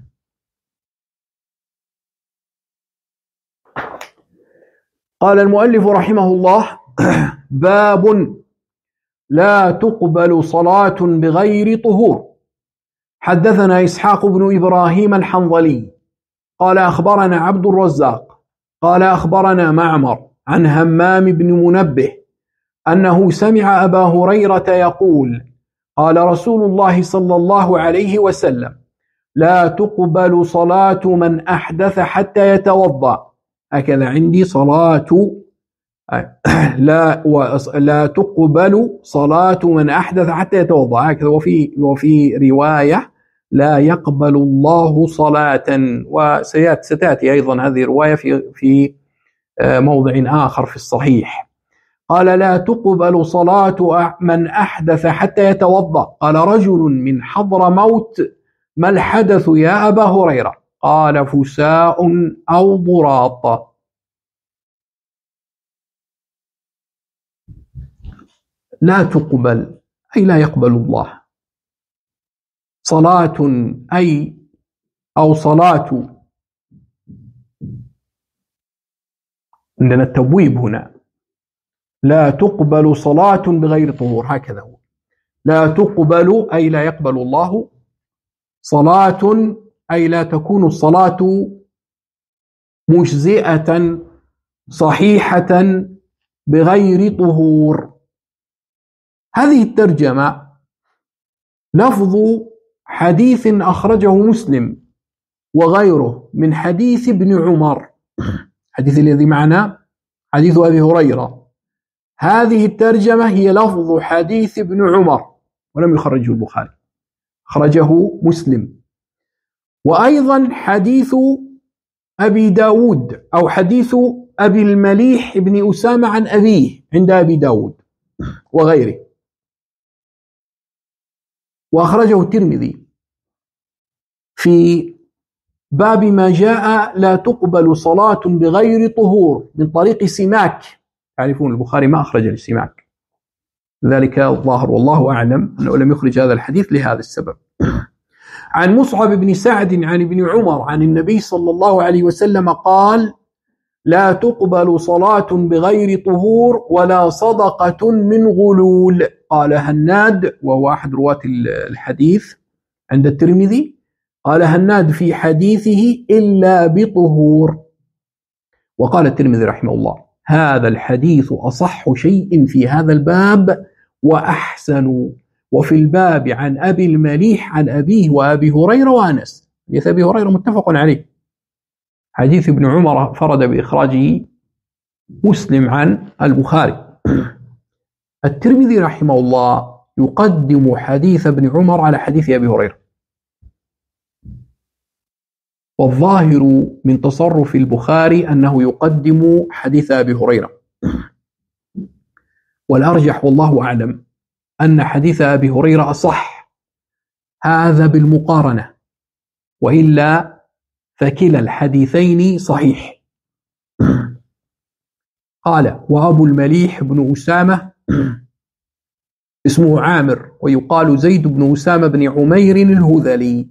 قال المؤلف رحمه الله: باب لا تقبل صلاة بغير طهور. حدثنا إسحاق بن إبراهيم الحنظلي قال أخبرنا عبد الرزاق قال أخبرنا معمر عن همام بن منبه أنه سمع أبا هريرة يقول: قال رسول الله صلى الله عليه وسلم: لا تقبل صلاة من أحدث حتى يتوضأ. هكذا عندي صلاة لا تقبل صلاة من أحدث حتى يتوضأ، هكذا. وفي رواية: لا يقبل الله صلاة. وستأتي أيضا هذه الرواية في موضع آخر في الصحيح. قال: لا تقبل صلاة من أحدث حتى يتوضأ. قال رجل من حضرموت: ما الحدث يا أبا هريرة؟ قال: فساء أو ضراط. لا تقبل أي لا يقبل الله. صلاة أو صلاة، عندنا التبويب هنا: لا تقبل صلاة بغير طهور، هكذا هو. لا تقبل أي لا يقبل الله. صلاة أي لا تكون الصلاة مجزئة صحيحة بغير طهور. هذه الترجمة لفظ حديث أخرجه مسلم وغيره من حديث ابن عمر، حديث الذي معنا حديث أبي هريرة. هذه الترجمة هي لفظ حديث ابن عمر، ولم يخرجه البخاري، خرجه مسلم. وأيضا حديث أبي داود، أو حديث أبي المليح بن أسامة عن أبيه عند أبي داود وغيره، وأخرجه الترمذي في باب ما جاء لا تقبل صلاة بغير طهور من طريق سماك. تعرفون البخاري ما أخرج لسماك، ذلك الظاهر والله أعلم أنه لم يخرج هذا الحديث لهذا السبب. عن مصعب بن سعد عن ابن عمر عن النبي صلى الله عليه وسلم قال: لا تقبل صلاة بغير طهور ولا صدقة من غلول. قال هناد، وهو أحد رواة الحديث عند الترمذي، قال هناد في حديثه: إلا بطهور. وقال الترمذي رحمه الله: هذا الحديث أصح شيء في هذا الباب وأحسن. وفي الباب عن أبي المليح عن أبيه وأبي هريرة وأنس. حديث أبي هريرة متفق عليه. حديث ابن عمر فرد بإخراجه مسلم عن البخاري. الترمذي رحمه الله يقدم حديث ابن عمر على حديث أبي هريرة، والظاهر من تصرف البخاري أنه يقدم حديث أبي هريرة، والأرجح والله أعلم أن حديث أبي هريرة أصح، هذا بالمقارنة، وإلا فكلا الحديثين صحيح. قال: وأبو المليح بن أسامة اسمه عامر، ويقال زيد بن أسامة بن عمير الهذلي.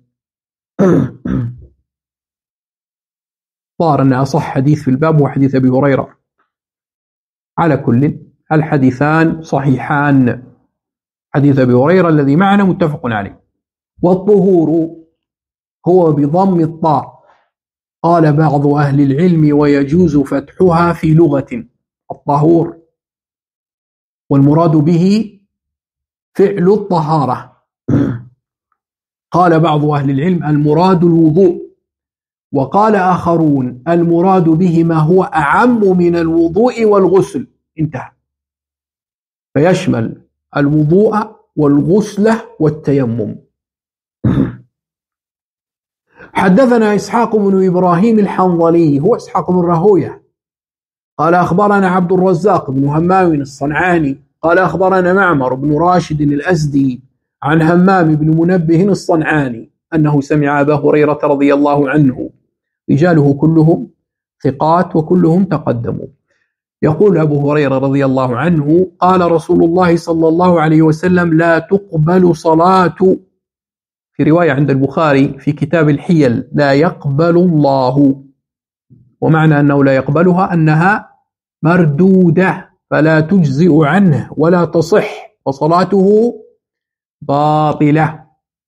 صار أن أصح حديث في الباب هو حديث أبي هريرة. على كل الحديثان صحيحان. حديث أبي هريرة الذي معنا متفق عليه. والطهور هو بضم الطاء. قال بعض أهل العلم: ويجوز فتحها في لغة الطهور، والمراد به فعل الطهارة. قال بعض أهل العلم المراد الوضوء، وقال آخرون المراد به ما هو أعم من الوضوء والغسل، انتهى، فيشمل الوضوء والغسل والتيمم. حدثنا إسحاق بن إبراهيم الحنظلي، هو إسحاق بن راهويه، قال أخبرنا عبد الرزاق بن همام الصنعاني قال أخبرنا معمر بن راشد الأزدي عن همام بن منبه الصنعاني أنه سمع أبا هريرة رضي الله عنه، رجاله كلهم ثقات وكلهم تقدموا، يقول أبو هريرة رضي الله عنه قال رسول الله صلى الله عليه وسلم لا تقبل صلاة، في رواية عند البخاري في كتاب الحيل لا يقبل الله، ومعنى أنه لا يقبلها أنها مردودة فلا تجزئ عنه ولا تصح وصلاته باطلة.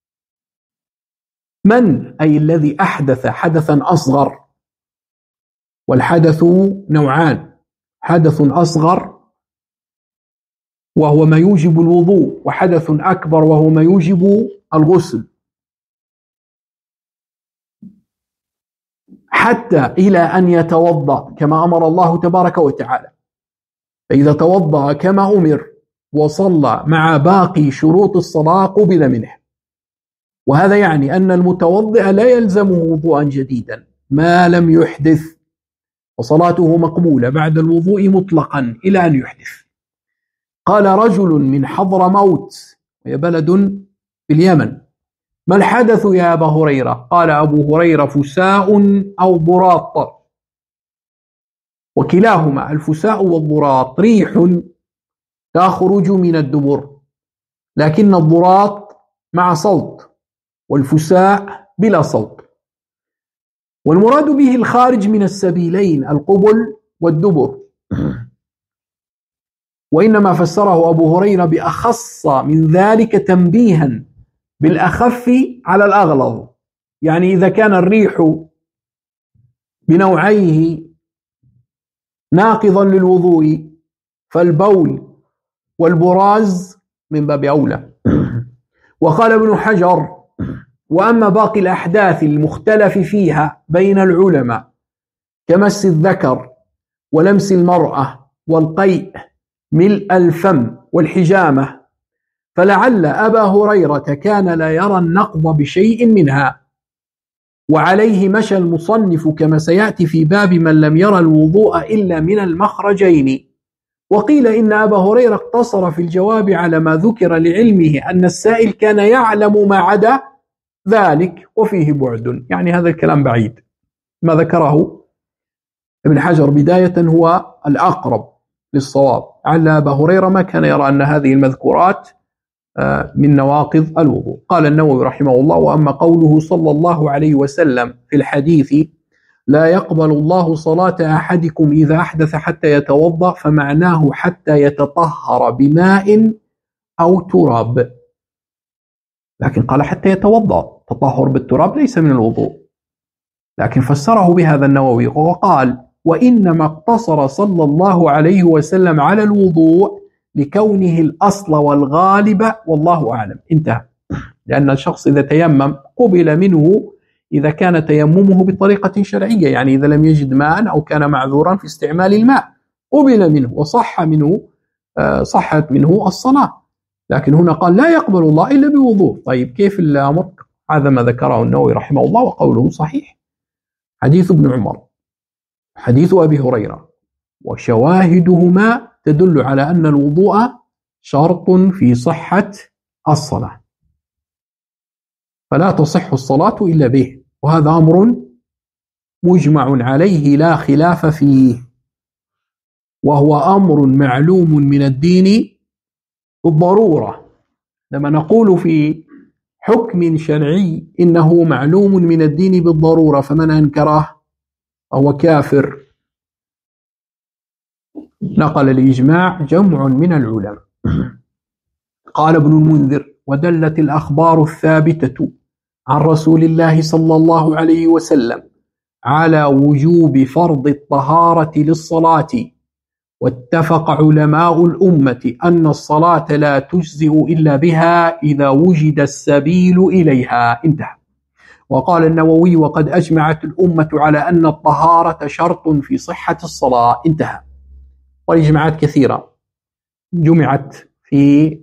من أي الذي أحدث حدثا أصغر، والحدث نوعان، حدث أصغر وهو ما يوجب الوضوء، وحدث أكبر وهو ما يوجب الغسل، حتى إلى أن يتوضأ كما أمر الله تبارك وتعالى، فإذا توضأ كما أمر وصلى مع باقي شروط الصلاة قبل منه، وهذا يعني أن المتوضئ لا يلزمه وضوءا جديدا ما لم يحدث، وصلاته مقبولة بعد الوضوء مطلقا إلى أن يحدث. قال رجل من حضرموت، وهي بلد في اليمن، ما الحدث يا أبا هريرة؟ قال أبو هريرة فساء أو ضراط، وكلاهما الفساء والضراط ريح تخرج من الدبر، لكن الضراط مع صوت والفساء بلا صوت، والمراد به الخارج من السبيلين القبل والدبر، وإنما فسره أبو هريرة بأخص من ذلك تنبيها بالأخف على الأغلظ، يعني إذا كان الريح بنوعيه ناقضا للوضوء فالبول والبراز من باب أولى. وقال ابن حجر وأما باقي الأحداث المختلف فيها بين العلماء كمس الذكر ولمس المرأة والقيء ملء الفم والحجامة فلعل أبا هريرة كان لا يرى النقض بشيء منها، وعليه مشى المصنف كما سيأتي في باب من لم يرى الوضوء إلا من المخرجين. وقيل إن أبا هريرة اقتصر في الجواب على ما ذكر لعلمه أن السائل كان يعلم ما عدا ذلك وفيه بعد، يعني هذا الكلام بعيد، ما ذكره ابن حجر بداية هو الأقرب للصواب، على أبا هريرة ما كان يرى أن هذه المذكورات من نواقض الوضوء. قال النووي رحمه الله وأما قوله صلى الله عليه وسلم في الحديث لا يقبل الله صلاة أحدكم إذا أحدث حتى يتوضأ فمعناه حتى يتطهر بماء أو تراب، لكن قال حتى يتوضأ، تطهر بالتراب ليس من الوضوء، لكن فسره بهذا النووي وقال وإنما اقتصر صلى الله عليه وسلم على الوضوء لكونه الأصل والغالب والله أعلم، انتهى، لأن الشخص إذا تيمم قبل منه إذا كان تيممه بطريقة شرعية، يعني إذا لم يجد ماء أو كان معذورا في استعمال الماء قبل منه وصح منه صحت منه الصلاة، لكن هنا قال لا يقبل الله إلا بوضوء. طيب كيف الأمر؟ هذا ما ذكره النووي رحمه الله وقوله صحيح. حديث ابن عمر، حديث أبي هريرة، وشواهدهما تدل على أن الوضوء شرط في صحة الصلاة، فلا تصح الصلاة إلا به، وهذا أمر مجمع عليه لا خلاف فيه، وهو أمر معلوم من الدين بالضرورة. لما نقول في حكم شرعي إنه معلوم من الدين بالضرورة فمن أنكره فهو كافر. نقل الإجماع جمع من العلماء. قال ابن المنذر ودلت الأخبار الثابتة عن رسول الله صلى الله عليه وسلم على وجوب فرض الطهارة للصلاة واتفق علماء الأمة أن الصلاة لا تجزئ إلا بها إذا وجد السبيل إليها. انتهى. وقال النووي: وقد أجمعت الأمة على أن الطهارة شرط في صحة الصلاة. انتهى. والإجماعات كثيرة جمعت في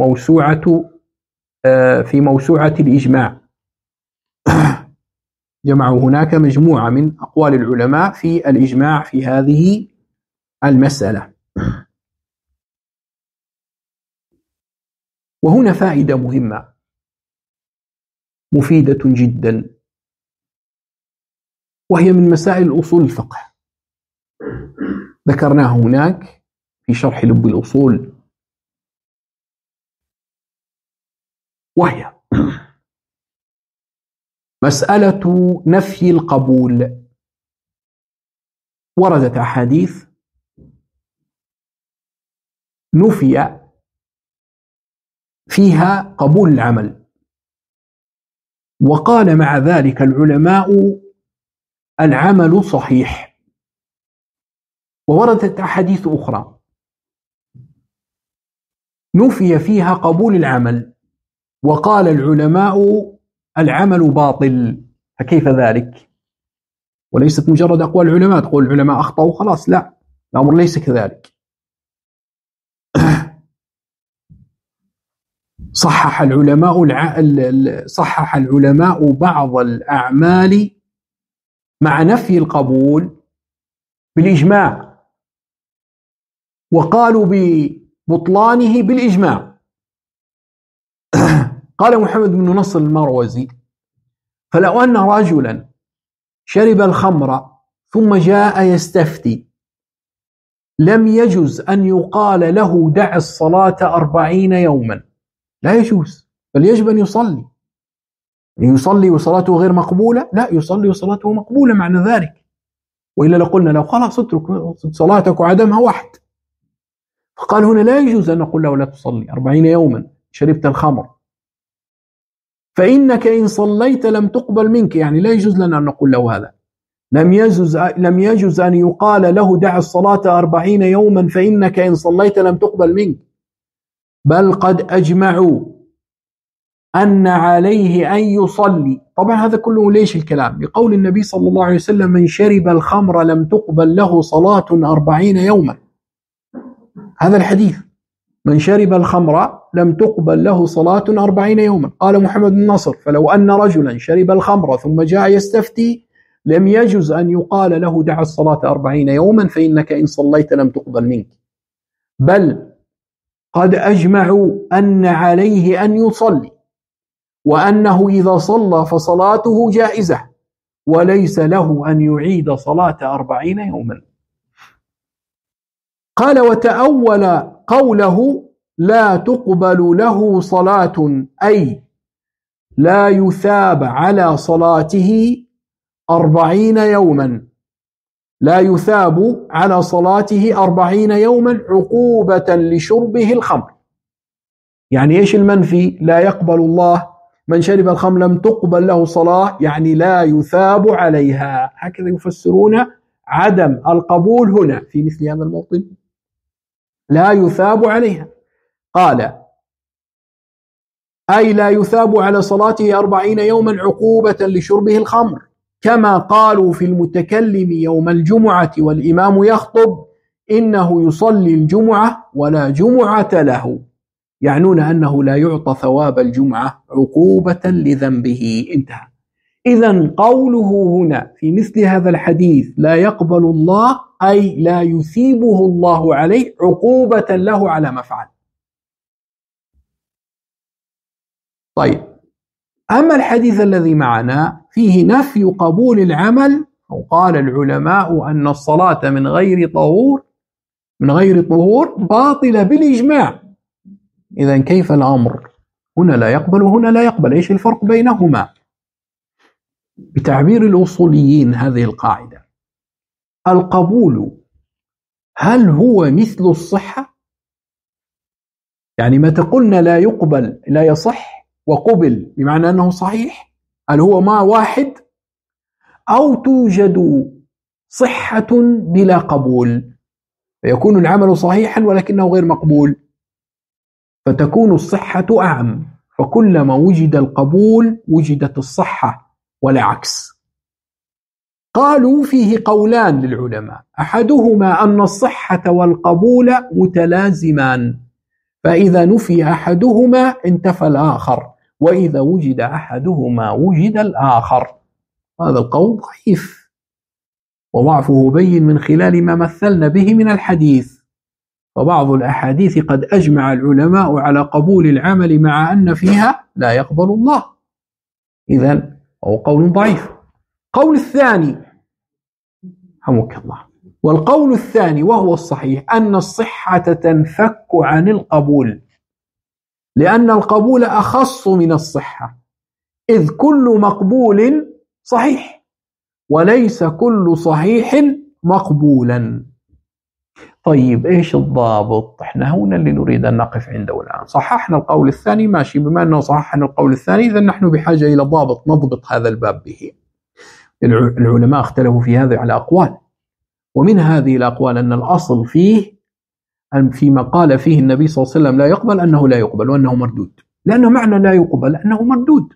موسوعة الإجماع. جمعوا هناك مجموعة من أقوال العلماء في الإجماع في هذه المسألة. وهنا فائدة مهمة مفيدة جدا، وهي من مسائل أصول الفقه ذكرناها هناك في شرح لب الأصول، وهي مسألة نفي القبول. وردت أحاديث نفي فيها قبول العمل، وقال مع ذلك العلماء العمل صحيح. ووردت أحاديث أخرى نفي فيها قبول العمل، وقال العلماء العمل باطل. فكيف ذلك؟ وليست مجرد أقوال العلماء تقول العلماء أخطأوا خلاص، لا، الأمر ليس كذلك. صحح العلماء بعض الأعمال مع نفي القبول بالإجماع، وقالوا ببطلانه بالإجماع. قال محمد بن نصر المروزي: فلو أن رجلا شرب الخمر ثم جاء يستفتي لم يجوز أن يقال له دع الصلاة 40 يوما، لا يجوز، بل يجب أن يصلي وصلاته غير مقبولة؟ لا، يصلي وصلاته مقبولة معنى ذلك، وإلا لقلنا لو خلاص اترك صلاتك وعدمها واحد. فقال هنا لا يجوز أن نقول له لا تصلي 40 يوما شربت الخمر، فإنك إن صليت لم تقبل منك، يعني لا يجوز لنا أن نقول له هذا. لم يجوز أن يقال له دع الصلاة 40 يوما فإنك إن صليت لم تقبل منك، بل قد أجمعوا أن عليه أن يصلي. طبعا هذا كله ليش الكلام؟ لقول النبي صلى الله عليه وسلم: من شرب الخمر لم تقبل له صلاة 40 يوما. هذا الحديث: من شرب الخمر لم تقبل له صلاة 40 يوما. قال محمد بن نصر: فلو أن رجلا شرب الخمر ثم جاء يستفتي لم يجوز أن يقال له دع الصلاة 40 يوما فإنك إن صليت لم تقبل منك، بل قد أجمعوا أن عليه أن يصلي، وأنه إذا صلى فصلاته جائزة، وليس له أن يعيد صلاة 40 يوما. قال: وتأول قوله لا تقبل له صلاة، أي لا يثاب على صلاته 40 يوما، لا يثاب على صلاته 40 يوما عقوبة لشربه الخمر. يعني إيش المنفي؟ لا يقبل الله من شرب الخمر لم تقبل له صلاة، يعني لا يثاب عليها. هكذا يفسرون عدم القبول هنا في مثل هذا الموطن، لا يثاب عليها. قال: أي لا يثاب على صلاته 40 يوما عقوبة لشربه الخمر، كما قالوا في المتكلم يوم الجمعة والإمام يخطب: إنه يصلي الجمعة ولا جمعة له، يعنون أنه لا يعطى ثواب الجمعة عقوبة لذنبه. انتهى. إذن قوله هنا في مثل هذا الحديث لا يقبل الله، أي لا يثيبه الله عليه عقوبة له على ما فعل. طيب، أما الحديث الذي معنا فيه نفي قبول العمل، وقال العلماء أن الصلاة من غير طهور باطلة بالإجماع. إذن كيف الأمر؟ هنا لا يقبل وهنا لا يقبل، إيش الفرق بينهما؟ بتعبير الأصوليين هذه القاعدة: القبول هل هو مثل الصحة؟ يعني متى قلنا لا يقبل لا يصح وقبل بمعنى أنه صحيح، هل هو ما واحد، أو توجد صحة بلا قبول؟ فيكون العمل صحيحا ولكنه غير مقبول، فتكون الصحة أعم، فكلما وجد القبول وجدت الصحة ولا عكس. قالوا فيه قولان للعلماء، أحدهما أن الصحة والقبول متلازمان، فإذا نفي أحدهما انتفى الآخر، وإذا وجد أحدهما وجد الآخر. هذا القول ضعيف، وضعفه بين من خلال ما مثلنا به من الحديث. وبعض الأحاديث قد أجمع العلماء على قبول العمل مع أن فيها لا يقبل الله، إذن هو قول ضعيف. قول الثاني، حمك الله، والقول الثاني وهو الصحيح أن الصحة تنفك عن القبول، لأن القبول أخص من الصحة، إذ كل مقبول صحيح وليس كل صحيح مقبولا. طيب إيش الضابط؟ إحنا هنا اللي نريد أن نقف عنده الآن. صححنا القول الثاني، ماشي، بما أنه صححنا القول الثاني إذا نحن بحاجة إلى ضابط نضبط هذا الباب به. العلماء اختلفوا في هذا على أقوال، ومن هذه الأقوال أن الأصل فيه أن فيما قال فيه النبي صلى الله عليه وسلم لا يقبل أنه لا يقبل وأنه مردود، لأنه معنى لا يقبل أنه مردود،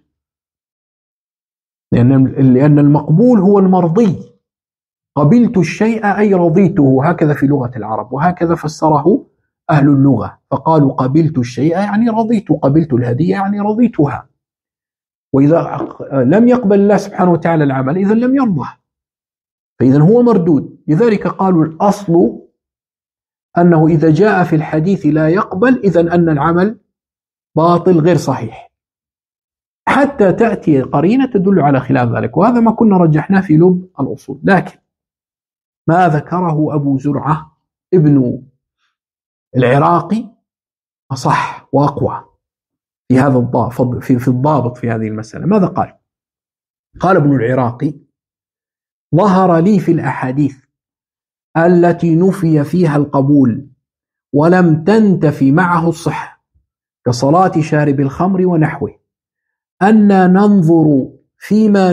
لأن المقبول هو المرضي. قبلت الشيء أي رضيته، هكذا في لغة العرب، وهكذا فسره أهل اللغة، فقالوا قبلت الشيء يعني رضيت، قبلت الهدية يعني رضيتها. وإذا لم يقبل الله سبحانه وتعالى العمل إذن لم يرضى، فإذن هو مردود. لذلك قالوا الأصل أنه إذا جاء في الحديث لا يقبل إذن أن العمل باطل غير صحيح، حتى تأتي قرينة تدل على خلاف ذلك، وهذا ما كنا رجحناه في لب الأصول. لكن ما ذكره أبو زرعة ابن العراقي أصح وأقوى في هذا الضابط، في الضابط في هذه المسألة. ماذا قال؟ قال ابن العراقي: ظهر لي في الأحاديث التي نفي فيها القبول ولم تنتفي معه الصحة كصلاة شارب الخمر ونحوه أن ننظر فيما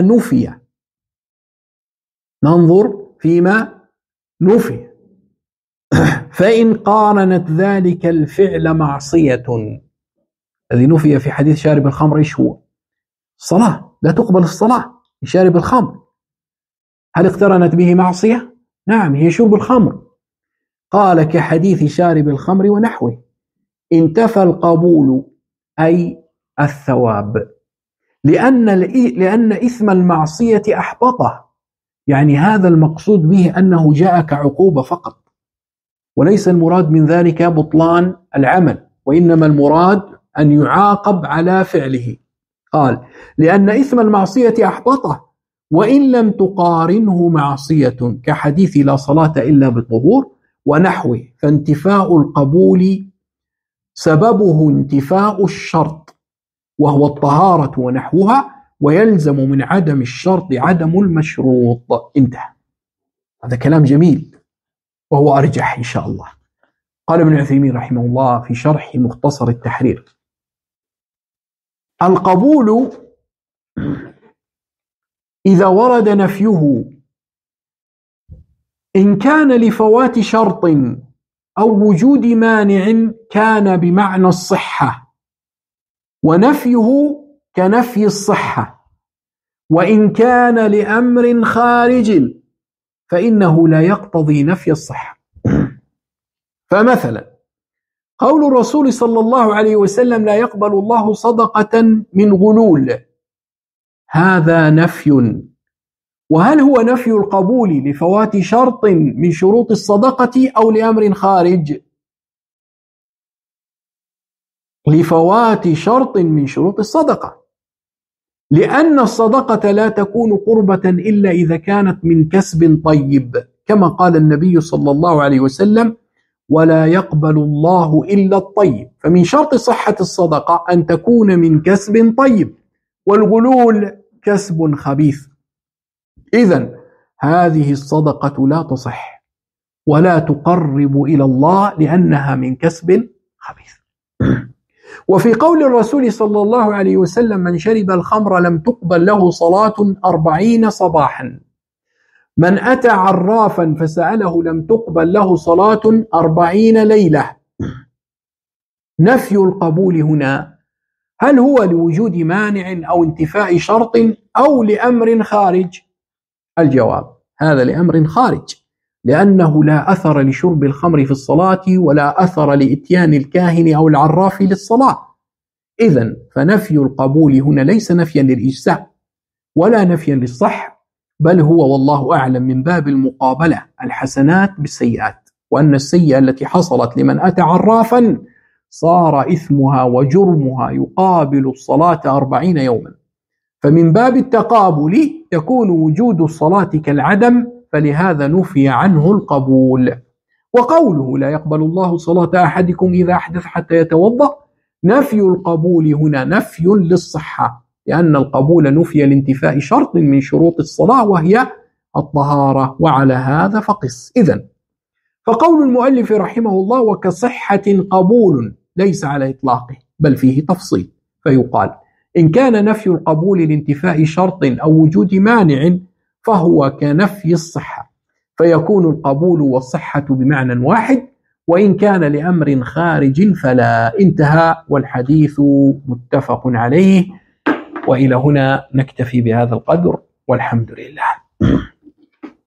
نفي فإن قارنت ذلك الفعل معصية. الذي نفي في حديث شارب الخمر إيش هو؟ الصلاة، لا تقبل الصلاة لشارب الخمر. هل اقترنت به معصية؟ نعم، هي شرب الخمر. قال كحديث شارب الخمر ونحوه انتفى القبول أي الثواب، لأن إثم المعصية أحبطه، يعني هذا المقصود به أنه جاء كعقوبة فقط، وليس المراد من ذلك بطلان العمل، وإنما المراد أن يعاقب على فعله. قال لأن إثم المعصية أحبطه وإن لم تقارنه معصية كحديث لا صلاة إلا بالطهور ونحوه، فانتفاء القبول سببه انتفاء الشرط وهو الطهارة ونحوها، ويلزم من عدم الشرط عدم المشروط. انتهى. هذا كلام جميل وهو أرجح إن شاء الله. قال ابن عثيمين رحمه الله في شرح مختصر التحرير: القبول إذا ورد نفيه إن كان لفوات شرط أو وجود مانع كان بمعنى الصحة، ونفيه كنفي الصحة، وإن كان لأمر خارج فإنه لا يقتضي نفي الصحة. فمثلا قول الرسول صلى الله عليه وسلم لا يقبل الله صدقة من غلول، هذا نفي. وهل هو نفي القبول لفوات شرط من شروط الصدقة أو لأمر خارج؟ لفوات شرط من شروط الصدقة، لأن الصدقة لا تكون قربة إلا إذا كانت من كسب طيب، كما قال النبي صلى الله عليه وسلم: ولا يقبل الله إلا الطيب. فمن شرط صحة الصدقة أن تكون من كسب طيب، والغلول كسب خبيث. إذن هذه الصدقة لا تصح ولا تقرب إلى الله لأنها من كسب خبيث. وفي قول الرسول صلى الله عليه وسلم: من شرب الخمر لم تقبل له صلاة 40 صباحا، من أتى عرافا فسأله لم تقبل له صلاة 40 ليلة. نفي القبول هنا هل هو لوجود مانع أو انتفاء شرط أو لأمر خارج؟ الجواب هذا لأمر خارج، لأنه لا أثر لشرب الخمر في الصلاة ولا أثر لإتيان الكاهن أو العراف للصلاة. إذن فنفي القبول هنا ليس نفيا للإجزاء ولا نفيا للصح، بل هو والله أعلم من باب المقابلة الحسنات بالسيئات، وأن السيئة التي حصلت لمن أتى عرافا صار إثمها وجرمها يقابل الصلاة 40 يوما، فمن باب التقابل يكون وجود الصلاة كالعدم، فلهذا نفي عنه القبول. وقوله لا يقبل الله صلاة أحدكم إذا أحدث حتى يتوضأ، نفي القبول هنا نفي للصحة، لأن القبول نفي لانتفاء شرط من شروط الصلاة وهي الطهارة، وعلى هذا فقس. إذن فقول المؤلف رحمه الله وكصحة قبول ليس على إطلاقه بل فيه تفصيل، فيقال إن كان نفي القبول لانتفاء شرط أو وجود مانع فهو كنفي الصحة، فيكون القبول والصحة بمعنى واحد، وإن كان لأمر خارج فلا. انتهى، والحديث متفق عليه. وإلى هنا نكتفي بهذا القدر، والحمد لله.